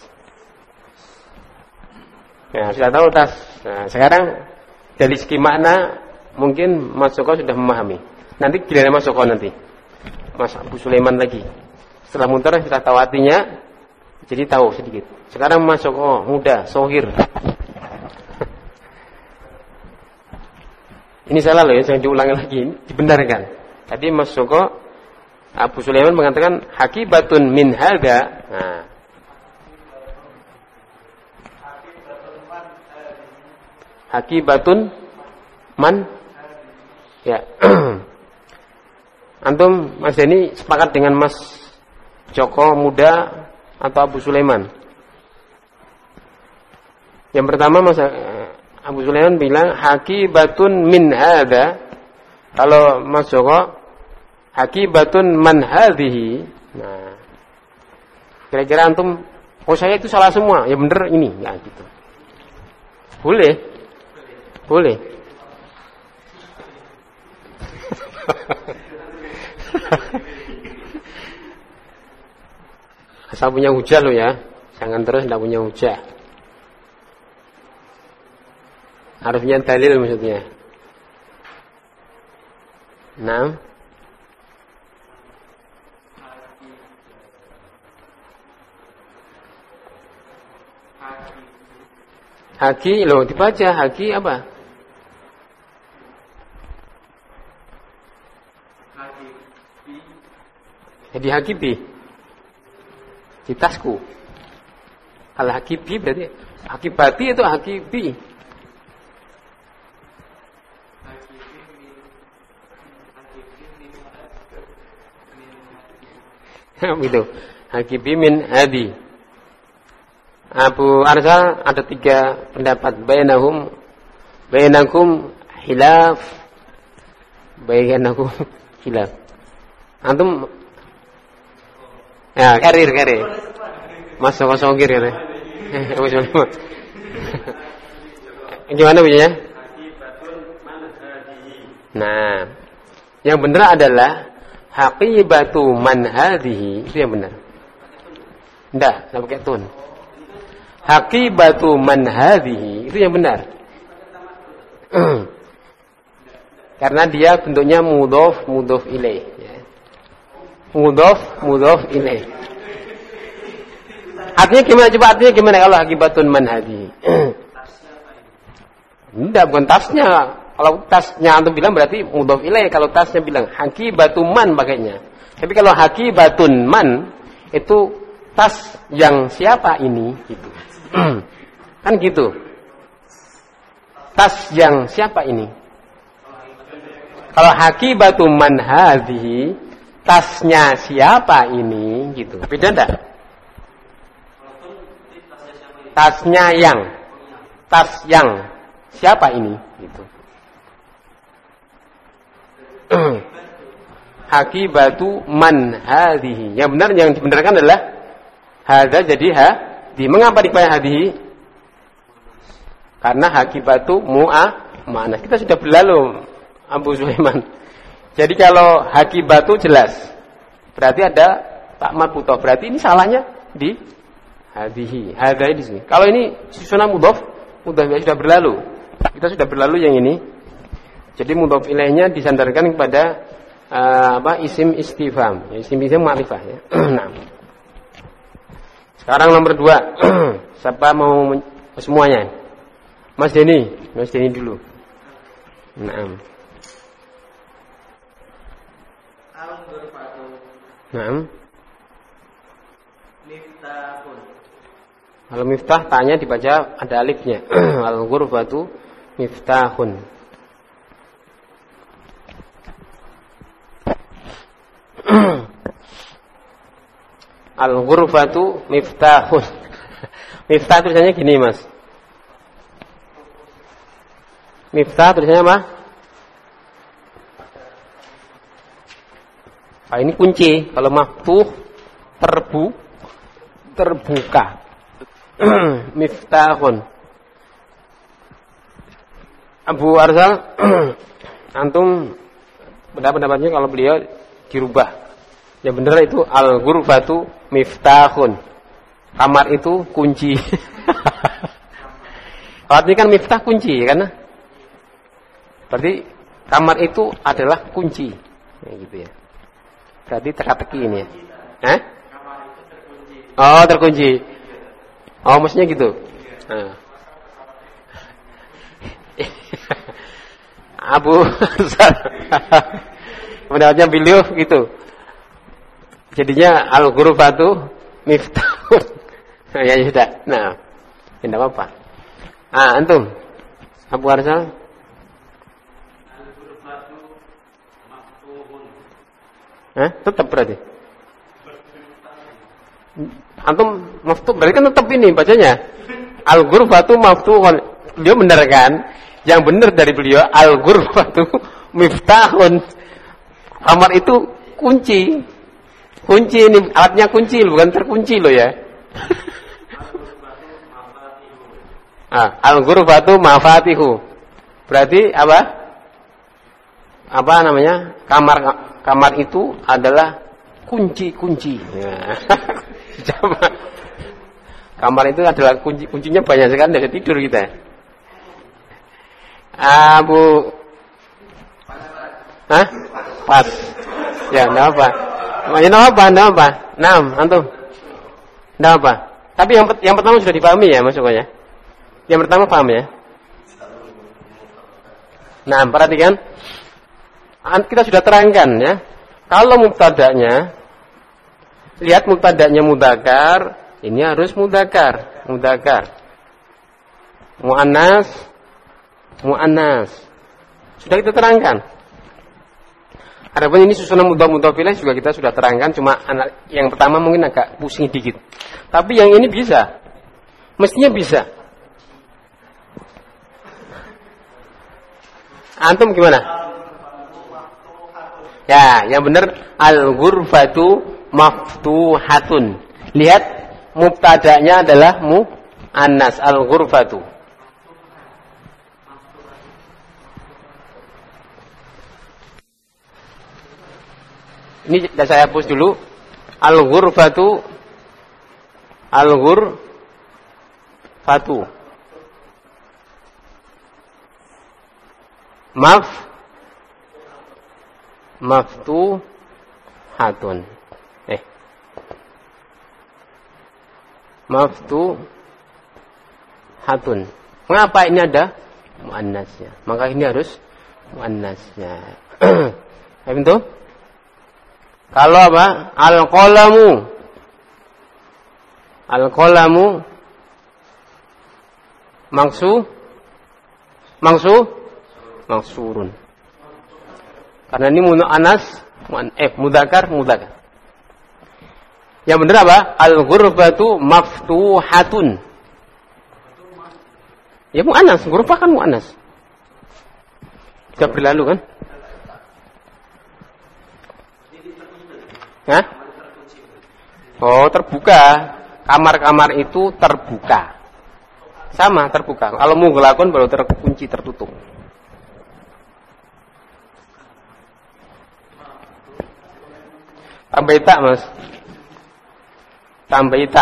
Nah, sudah tahu tas. Nah, sekarang dari segi makna mungkin Mas Joko sudah memahami. Nanti giliran Mas Joko nanti. Mas Abu Sulaiman lagi. Setelah muter sudah tahu artinya, jadi tahu sedikit. Sekarang Mas Joko muda, sohir. Ini salah loh ya, jangan diulangi lagi. Dibenarkan. Tadi Mas Joko Abu Sulaiman mengatakan hakibatun min hadza. Nah. Hakibatun man ya. Antum Mas Deni sepakat dengan Mas Joko muda atau Abu Sulaiman? Yang pertama Mas Abu Sulaiman bilang hakibatun min hadza. Kalau Mas Joko hakibatun man hadhihi. Nah, kira-kira antum, oh saya itu salah semua, ya bener ini, ya gitu. Boleh, boleh. Asal punya hujah lo ya, jangan terus tidak punya hujah. Harus punya dalil maksudnya. Nah. Haki loh dibaca haki apa? Jadi hakibi di tasku. Al hakibi berarti hakibati itu hakibi. Gitu. Hakibi min hadi. Abu Arsal ada 3 pendapat. Bainakum hilaf. Antum ya karir. Mas songkir ya. Gimana bunyinya? Nah, yang benar adalah haqibatu man hadhihi, itu yang benar. Enggak pakai tun. Haqibatu man hadhihi, itu yang benar. Karena dia bentuknya mudhof ilaih ya. Mudhof ilaih. Artinya gimana coba, artinya gimana kalau haqibatun man hadhihi? Enggak, bukan tasnya. Kalau tasnya antum bilang berarti mudhof ilaih, kalau tasnya bilang haqibatu man pakainya. Tapi kalau haqibatun man itu tas yang siapa ini gitu. Kan gitu. Tas yang siapa ini? Kalau hakibatu man hadhihi, tasnya siapa ini gitu. Beda enggak? Tas yang siapa ini gitu. Hakibatu man hadhihi. Yang benar, yang dibenarkan adalah hadza jadi mengapa dipakai hadhihi? Karena hakibatu mana kita sudah berlalu Abu Sulaiman. Jadi kalau hakibatu jelas, berarti ada tak marbutoh, berarti ini salahnya di hadhihi. Hadza di sini. Kalau ini susunah mudhof sudah berlalu. Kita sudah berlalu yang ini. Jadi mudhof ilaihnya disandarkan kepada isim istifham. Isim ma'rifah ya. Nah. Sekarang nomor 2. Siapa mau semuanya? Mas Deni dulu. Naam. Naam. Miftahun. Kalau miftah tanya dibaca ada alifnya. Al-ghurfatu miftahun. Al-ghurfatu miftahun. Miftah tulisannya gini, Mas. Miftah tulisannya apa? Nah, ini kunci. Kalau maftuh terbuka. Miftahun. Abu Arsal, antum pendapatnya kalau beliau dirubah. Yang benar itu al-ghurfatu miftahun. Kamar itu kunci. Kalau ini kan miftah kunci, kan? Berarti kamar itu adalah kunci. Ya, gitu ya. Berarti teka-teki ini ya. Oh, terkunci. Oh, maksudnya gitu. Nah. Abu pendapatnya beliau gitu. Jadinya al-ghurfatu miftahun. Ya sudah. Nah, tidak apa-apa. Antum Abu Arsal. Al-ghurfatu maftuhun. Tetap berarti. Antum maftuh berarti kan tetap ini bacanya. Al-ghurfatu maftuhun. Beliau benar kan? Yang benar dari beliau al-ghurfatu miftahun. Kamar itu kunci. Kunci ini alatnya kunci bukan terkunci loh ya. Al-ghurfatu mafatihu. Berarti apa? Apa namanya? Kamar itu adalah kunci-kunci. Ya. Kamar itu adalah kuncinya banyak sekali, tidak bisa tidur kita. Abu Pas. Ya, enggak apa. Enggak apa. Antum. Enggak apa. Tapi yang pertama sudah dipahami ya maksudnya. Yang pertama paham ya. Nah, perhatikan. Kita sudah terangkan ya. Kalau mubtada'nya, lihat mubtada'nya mudzakkar, ini harus mudzakkar. Muannas. Sudah kita terangkan. Adapun ini susunan mudhaf ilaih juga kita sudah terangkan, cuma yang pertama mungkin agak pusing dikit. Tapi yang ini bisa. Mestinya bisa. Antum gimana? Ya, yang benar al-ghurfatu maftuhatun. Lihat mubtada'nya adalah muannas al-ghurfatu. Ini saya hapus dulu. Al-ghurfatu maftuhatun. Maftuhatun. Mengapa ini ada muannasnya? Maka ini harus muannasnya. Betul? Kalau apa? Al-qalamu maksurun. Karena ini mudzakkar. Yang benar apa? Al-ghurfatu maftuhatun. Ya muannas, ghurfah kan muannas. Sudah berlalu kan? Oh, terbuka. Kamar-kamar itu terbuka. Sama, terbuka. Kalau mughlaqun baru terkunci, tertutup. Tambah tak, Mas. Tambah tak.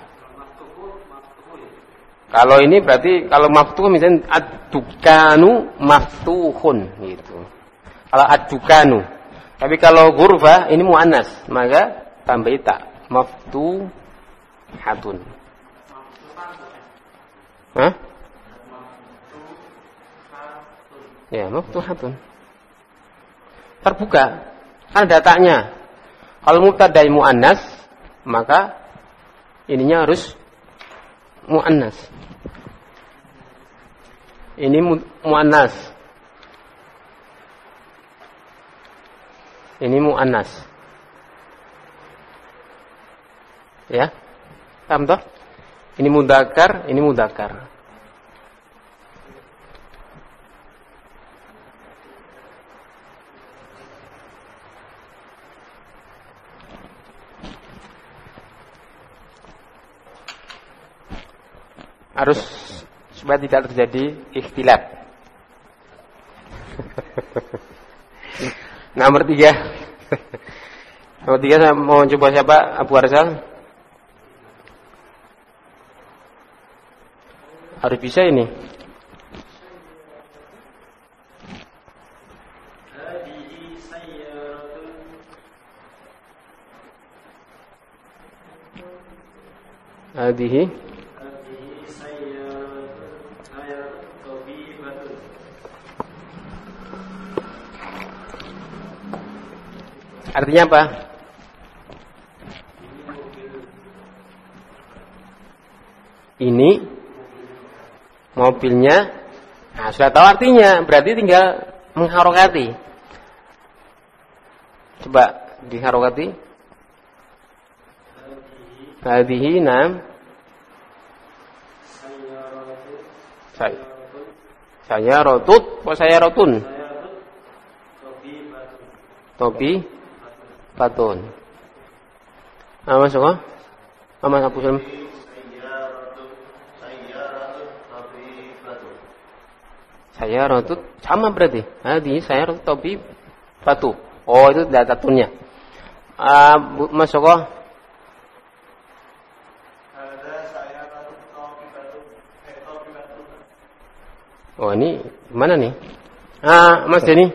Kalau ini berarti kalau maftuh misalnya ad-dukanu maftuhun gitu. Kalau ad-dukanu. Tapi kalau ghurfah ini muannas, maka tambah tak. Maftuhatun. Ya, maftuhatun. Terbuka. Kan ada taknya. Kalau mubtada muannas, maka ininya harus muannas. Ini muannas. Ini muannas. Ya. Paham toh? Ini mudzakkar, ini mudzakkar. Harus supaya tidak terjadi ikhtilaf. Nomor 3. Nomor 3 saya mau coba siapa? Abu Arsal. Harus bisa ini. Hadihi artinya apa? Ini mobilnya. Nah, sudah tahu artinya, berarti tinggal mengharokati. Coba diharokati. Hadhihi nam. Saya rotut, kok saya rotun? Topi batun. Masuk kok? Mas Abu Salam. Saya rotut sama berarti. Hadi saya rotut topi batu. Oh itu datatnya. Masuk kok? Oh ini mana nih? Mas Denny.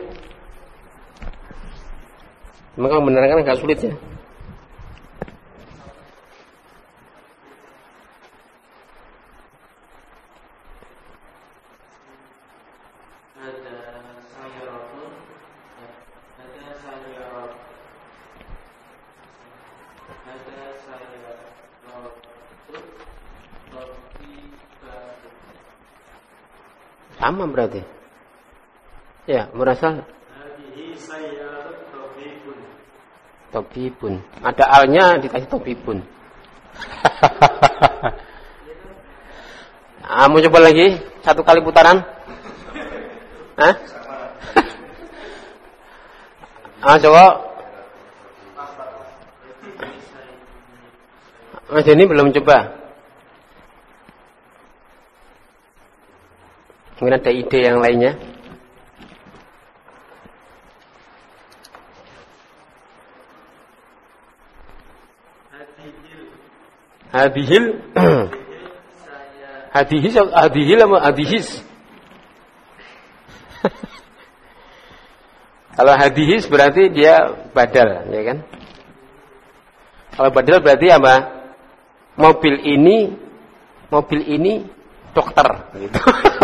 Maka membenarkan agak sulit ya. Sama berarti. Ya, merasa topi pun. Ada alnya dikasih topi pun. Mau coba lagi 1 kali putaran? Coba. Mas ini belum coba. Mungkin ada ide yang lainnya. Hadihil. Hadihil sama hadihis. Kalau hadihis berarti dia badal, ya kan? Kalau badal berarti apa? Mobil ini dokter gitu.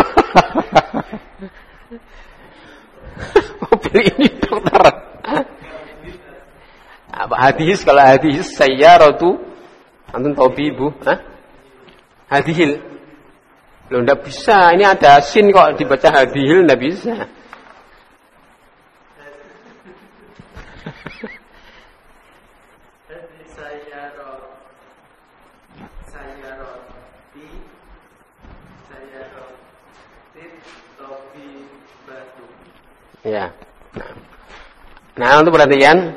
Mobil ini dokter. Apa hadis? Kalau hadis saya rotu antum tahu ibu, hadihil. Loh ndak bisa, ini ada sin kok dibaca hadihil ndak bisa. Ya. Nah, untuk perhatian.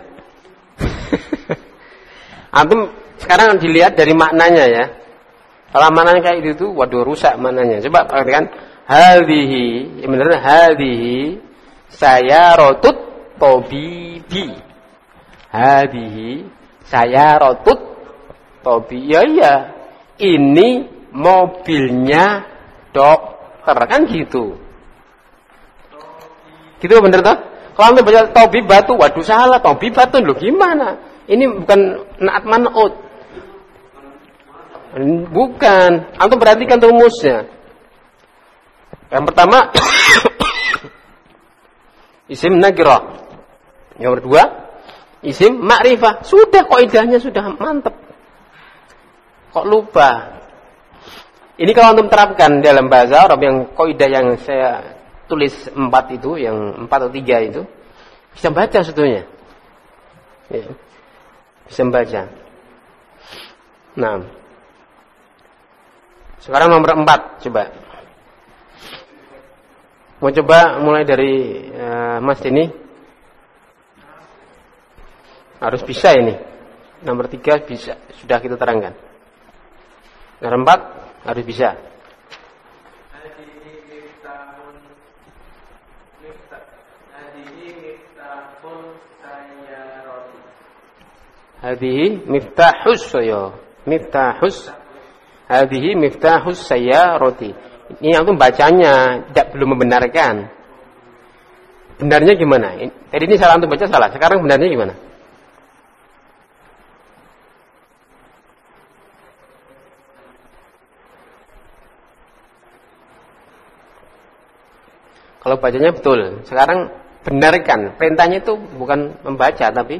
Antum sekarang dilihat dari maknanya ya. Kalau maknanya kayak gitu, waduh rusak maknanya. Coba perhatikan. Hadhihi, ya benar hadhihi sayyaratut tabibi. Hadhihi sayyaratut tabibi. Ya. Ini mobilnya dokter kan gitu. Gitu bener toh? Kalau antum baca tobi batu, waduh salah, tobi batu loh gimana? Ini bukan naat man'ut. Bukan. Antum perhatikan rumusnya. Yang pertama isim nakirah. Yang kedua isim ma'rifah. Sudah kaidahnya sudah mantep. Kok lupa? Ini kalau antum terapkan dalam bahasa Arab yang kaidah yang saya tulis 4 itu, yang 4 atau 3 itu bisa baca sebetulnya. Ya. Bisa baca. Nah. Sekarang nomor 4 coba. Mau coba mulai dari Mas ini. Harus bisa ini. Nomor 3 bisa, sudah kita terangkan. Nomor 4 harus bisa. Hadhihi miftahus Hadhihi miftahus sayyarati. Ini yang tuh bacanya belum membenarkan. Benarnya gimana? Tadi ini salah untuk baca salah. Sekarang benarnya gimana? Kalau bacanya betul. Sekarang benarkan. Perintahnya itu bukan membaca tapi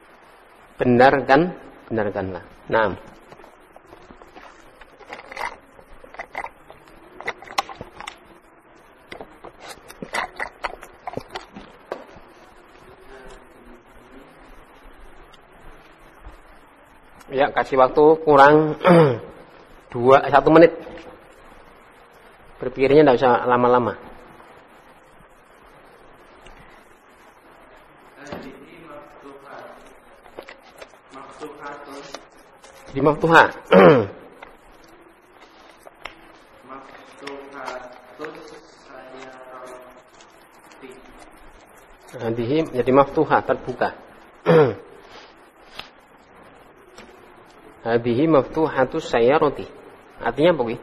benarkanlah. Nah. Ya, kasih waktu kurang 1 menit. Berpikirnya tidak usah lama-lama. Di maftuha. Jadi maftuha, terbuka. Hadhihi maftuhatus sayyarati. Artinya apa, Ki?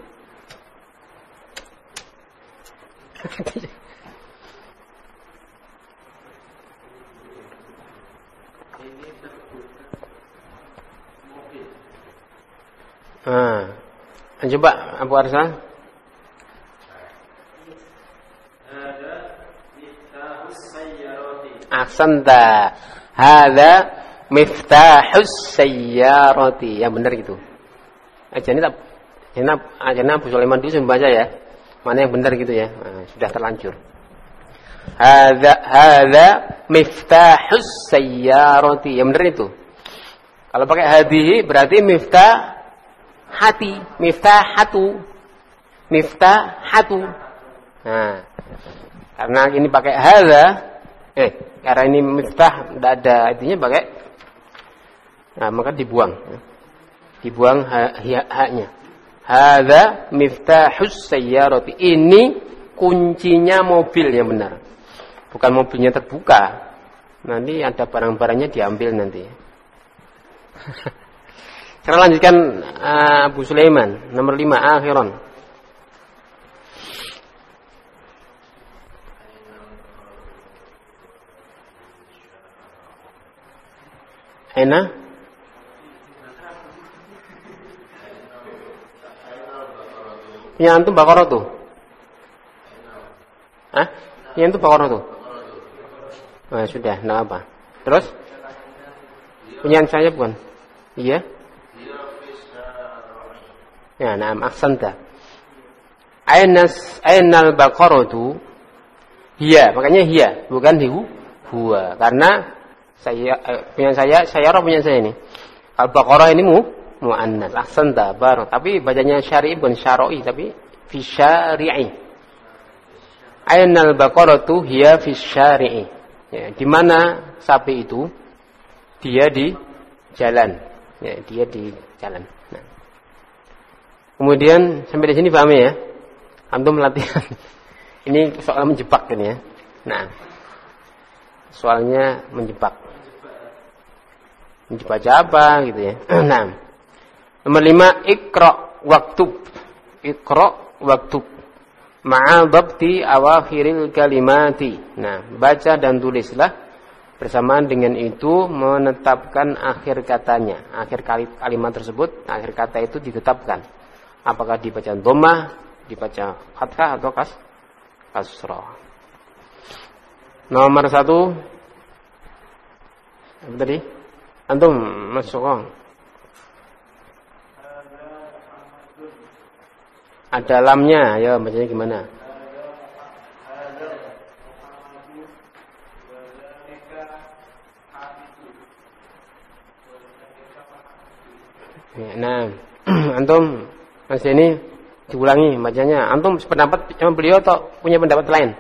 Coba Abu Arsal. Ahsanta. Hadza miftahus sayyarati. Yang benar gitu. Ajana Abu Sulaiman itu membaca ya. Mana yang benar gitu ya. Sudah terlanjur. Hadza miftahus sayyarati. Yang benar itu. Kalau pakai hadhihi berarti miftahatu. Nah, karena ini pakai hadza, karena ini miftah tidak ada artinya pakai, nah maka dibuang haknya. Hadza miftahus sayyarati. Ini kuncinya mobil yang benar, bukan mobilnya terbuka. Nanti ada barang-barangnya diambil nanti. Sekarang lanjutkan Abu Sulaiman nomor 5 akhiran. Aina? Ya antum Baqarah tuh. Ya antum Baqarah tuh. Nah, sudah, enggak apa. Terus? Punya saya bukan? Iya. Ya, na'am ahsanta. Ainal baqaratu hiya, makanya hiya, bukan huwa. Karena punya saya ini. Al-Baqarah ini muannas. Ahsanta, barak. Tapi bacanya syar'i bukan syar'i, tapi fi syari'i. Ainal baqaratu hiya fi syari'i. Ya, di mana sapi itu? Dia di jalan. Ya, dia di jalan. Nah. Kemudian sampai di sini paham ya? Antum latihan. Ini soal menjebak kan ya. Nah. Soalnya menjebak. Menjebak apa gitu ya. Nah. Nomor 5 iqra waktub. Iqra waktub. Ma'a dhabti awakhiril kalimati. Nah, baca dan tulislah bersamaan dengan itu menetapkan akhir katanya. Akhir kalimat tersebut, akhir kata itu ditetapkan. Apakah dibaca dhammah, dibaca fathah atau kasrah. Nomor 1 apa tadi? Antum masuk. Ada lamnya, ya bacanya gimana? Ya, nah, antum Mas ini diulangi bacanya. Antum sependapat sama beliau atau punya pendapat lain?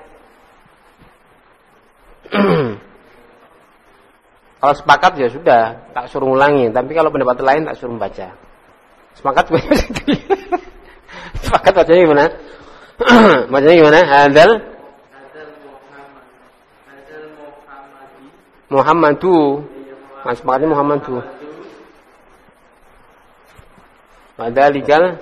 Kalau sepakat ya sudah, tak suruh ulangi. Tapi kalau pendapat lain tak suruh baca. Sepakat? Sepakat bacanya gimana? Bacanya gimana? Hadal Muhammadu. Nah, sepakatnya Muhammadu. Wadalikal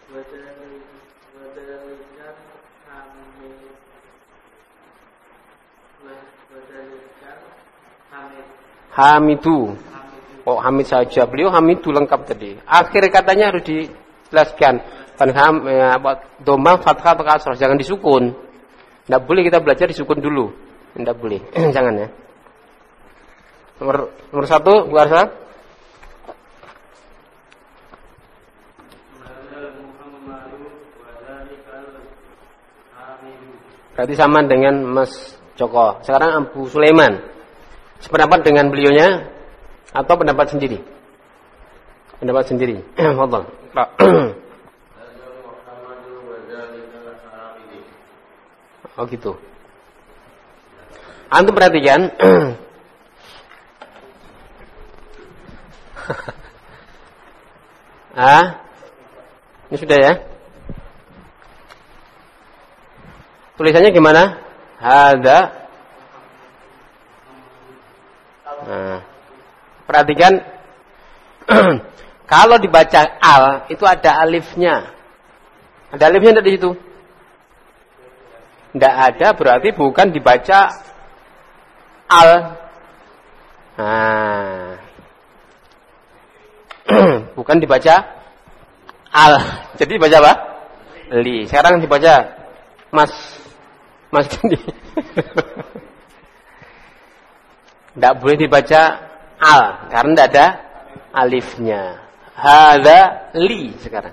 Hamidu. Oh, Hamid saja. Beliau Hamidu lengkap tadi. Akhir katanya harus dijelaskan. Doma, fathah, atau kasrah. Jangan disukun. Tidak boleh kita belajar disukun dulu. Tidak boleh. Jangan ya. Nomor 1, Bu Arsa. Berarti sama dengan Mas Joko. Sekarang Abu Sulaiman. Sependapat dengan beliaunya atau pendapat sendiri? Pendapat sendiri. Fadhal. Oh gitu. Antum perhatikan. Ini sudah ya. Tulisannya gimana? Hada. Nah, perhatikan. Kalau dibaca al itu ada alifnya. Ada alifnya di situ? Tidak ada, berarti bukan dibaca al. Nah, bukan dibaca al. Jadi dibaca apa? Li. Sekarang dibaca Mas ini. Tidak boleh dibaca al karena tidak ada alifnya. Hadza li sekarang.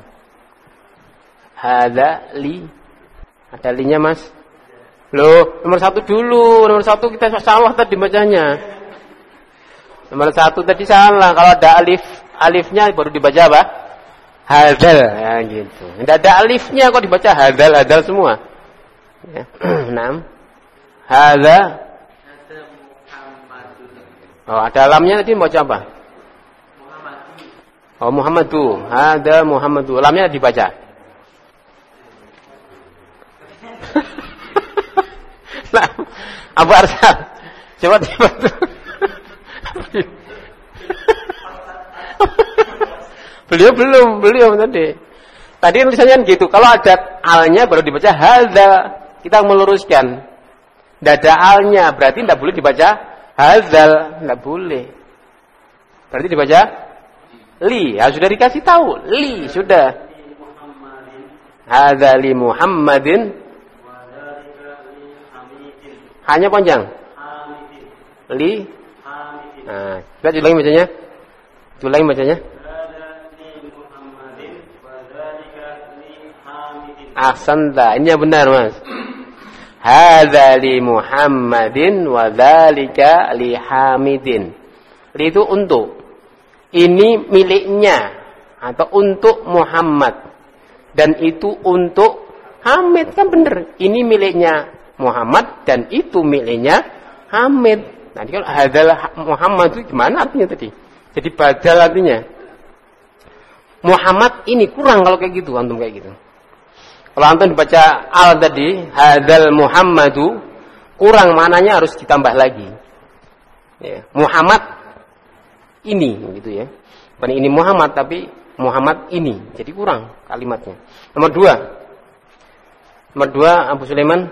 Hadza li. Ada linya Mas? Loh, nomor 1 dulu. Nomor 1 kita salah tadi bacanya. Nomor 1 tadi salah. Kalau ada alifnya baru dibaca apa? Hadzal. Ya gitu. Tidak ada alifnya kok dibaca hadzal semua. Ya. 6. Hadza. Oh, ada lamnya tadi baca apa? Oh, Muhammadu. Hadza Muhammadu. Lamnya dibaca. Nah, Abu Arsal. Coba dibantu. Beliau tadi. Tadi tulisannya gitu. Kalau ada alnya baru dibaca hadza. Kita meluruskan. Tidak ada alnya, berarti tidak boleh dibaca hadzal, tidak boleh. Berarti dibaca li. Ya, sudah dikasih tahu. Li, sudah. Hadza li Muhammadin. Hanya panjang. Li. Nah, kita ulangi bacanya. Ulangi bacanya. Ahsanta. Ini yang benar, Mas. Hadza li Muhammadin wa dzalika li Hamidin. Li itu untuk. Ini miliknya atau untuk Muhammad. Dan itu untuk Hamid, kan benar. Ini miliknya Muhammad dan itu miliknya Hamid. Nah, kalau hadzal Muhammad itu gimana artinya tadi? Jadi badal artinya. Muhammad ini kurang kalau kayak gitu, antum kayak gitu. Kalau antum dibaca al tadi, hadzal Muhammadu, kurang maknanya harus ditambah lagi. Ya, Muhammad ini gitu ya. Bukan ini Muhammad tapi Muhammad ini. Jadi kurang kalimatnya. Nomor 2 Abu Sulaiman.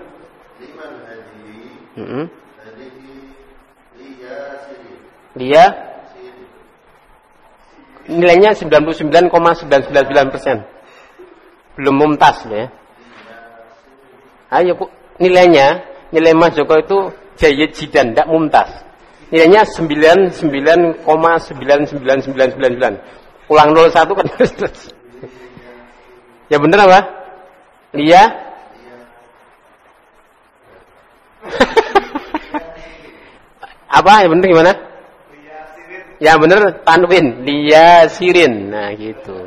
Dia nilainya 99,999%. Belum mumtaz ya. Ayo nilai Mas Joko itu jayyid jidan, tidak mumtaz. Nilainya 99,99999. Ulang 01 kan. Ya benar apa? Lia. Apa? Ya benar gimana? Ya bener tanwin, liyasirin. Nah, gitu.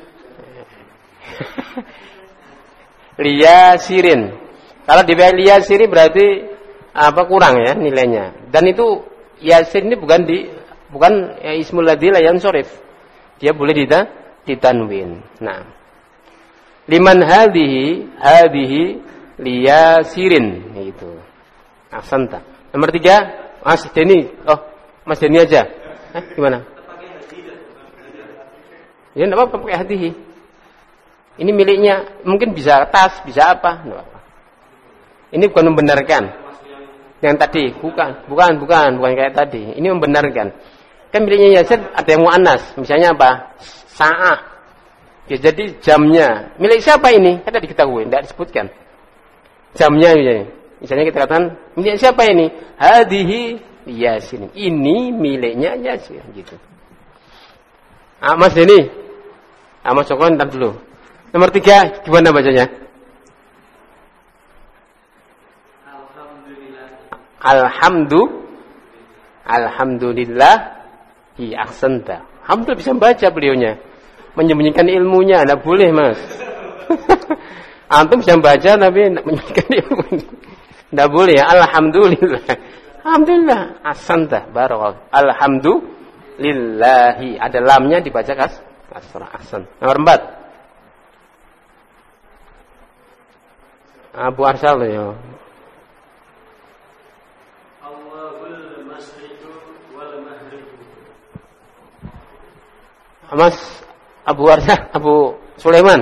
Liyasirin. Kalau di liyasirin berarti apa kurang ya nilainya. Dan itu yasir ini bukan ismul ladzi la yansurif. Dia boleh ditanwin. Nah. Liman hadhihi liyasirin gitu. Ahsanta. Nomor 3, Mas Deni. Oh, Mas Deni aja. Gimana? Ya enggak apa-apa pakai hadhihi. Ini miliknya, mungkin bisa tas, bisa apa? Enggak apa. Ini bukan membenarkan. Yang tadi, bukan kayak tadi. Ini membenarkan. Kan miliknya Yasir ada yang muannas, misalnya apa? Sa'ah. Ya, jadi jamnya. Milik siapa ini? Kan tidak diketahui, tidak disebutkan. Jamnya misalnya kita katakan, milik siapa ini? Hadhihi Yasin. Ini miliknya Yasir gitu. Mas Deni. Mas Joko ntar dulu. Nomor 3 gimana bacanya? Alhamdulillah ahsanta. Alhamdulillah bisa baca beliaunya. Menyembunyikan ilmunya enggak boleh, Mas. Antum bisa baca tapi enggak menyembunyikan ilmunya. Enggak boleh ya. Alhamdulillah. Alhamdulillah ahsanta. Barakallahu. Alhamdulillahi. Ada lamnya dibaca kasrah. Ahsan. Nomor 4. Abu Arsal ya. Mas Abu Warsa, Abu Sulaiman.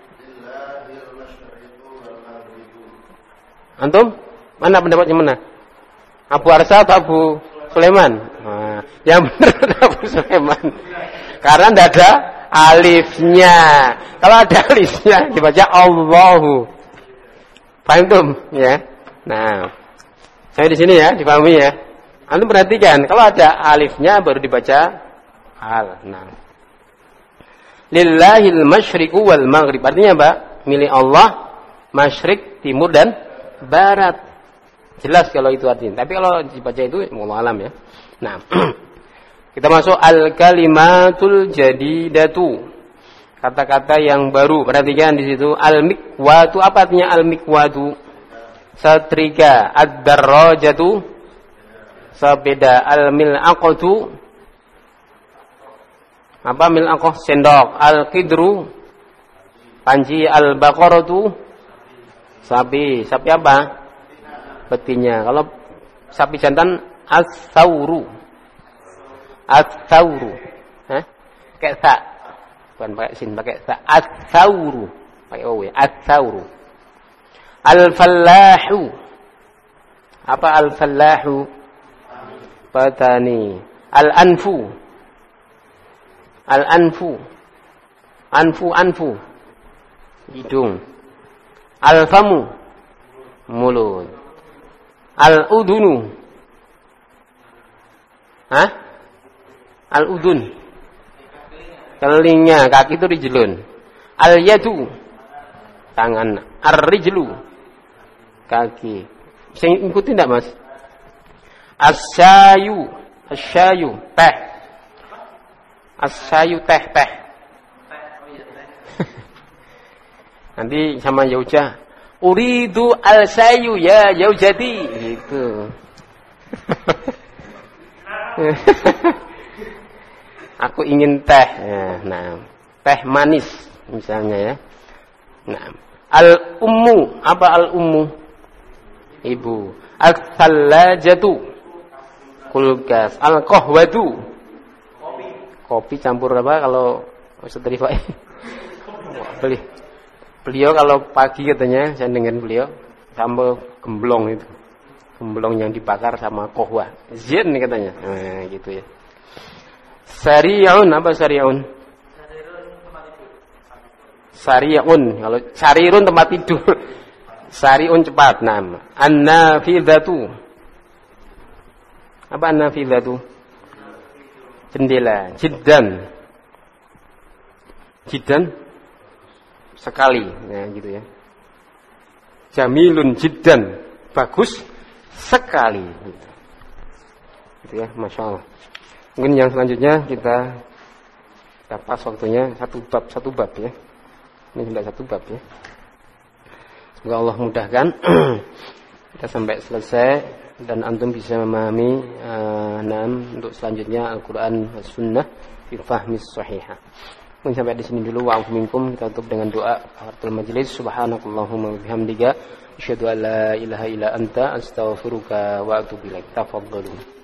Antum? Mana pendapatnya mana? Abu Warsa atau Abu Sulaiman? Nah, yang benar Abu Sulaiman. Karena tidak ada alifnya. Kalau ada alifnya dibaca Allahu. Paham tuh? Ya. Nah, saya di sini ya, dipahami ya. Antum perhatikan, kalau ada alifnya baru dibaca al. Nah. Lillahil masyriqu wal maghrib. Artinya apa? Milik Allah masyrik, timur dan barat. Jelas kalau itu artinya. Tapi kalau dibaca itu wallahu alam ya. Nah. Kita masuk al-kalimatul jadidatu. Kata-kata yang baru. Perhatikan di situ al-mikwatu. Apa artinya al-mikwatu? Setrika. Ad-darrajatu. Sepeda. Al-mil'aqatu. Apa mil'aqah? Sendok. Al-qidru. Panci. Al-baqaratu. Sapi. Sapi apa? Betina. Kalau sapi jantan as-sauru. As-sauru. Pakai sa. Bukan pakai sin, pakai sa. As-sauru. Pakai o ya. As-sauru. Al-fallahu. Apa al-fallahu? Petani. Al-anfu. Al-anfu. Anfu. Hidung. Al-famu. Mulut. Al-udunu. Al-udun. Telinga, kaki itu rijlun. Al-yadu. Tangan. Ar-rijlu. Kaki. Bisa ikuti enggak, Mas? As-syayu. As-syayu. Teh. As-syayu teh. Nanti sama Yauja. Uridu al-syayu ya Yaujati. Gitu. Aku ingin teh. Nah, teh manis misalnya ya. Nah, al-ummu. Apa al-ummu? Ibu. Al-thallajatu. Kulkas. Al-qahwatu. Kopi campur apa kalau Ustaz Rifai? Beliau kalau pagi katanya saya dengar beliau sambal gemblong itu. Gemblong yang dibakar sama kohwa. Zin katanya. Nah, gitu ya. Sari'un. Apa sari'un? Sari'un. Kalau sarirun tempat tidur. Sari'un cepat. Nah, an-nafidhatu. Apa an-nafidhatu? Jendela. Jiddan sekali. Nah, gitu ya. Jamilun jiddan. Bagus sekali. Gitu ya, Masya Allah. Mungkin yang selanjutnya kita pas waktunya satu bab ya. Ini sudah satu bab ya. Semoga Allah mudahkan kita sampai selesai dan antum bisa memahami untuk selanjutnya Al-Qur'an was Sunnah fi fahmis shahihah. Mungkin sampai di sini dulu. Wa'afu minkum. Kita tutup dengan doa kafaratul majelis. Subhanakallahumma wa bihamdika asyhadu an la ilaha illa anta astaghfiruka wa atubu ilaik. Tafadhalu.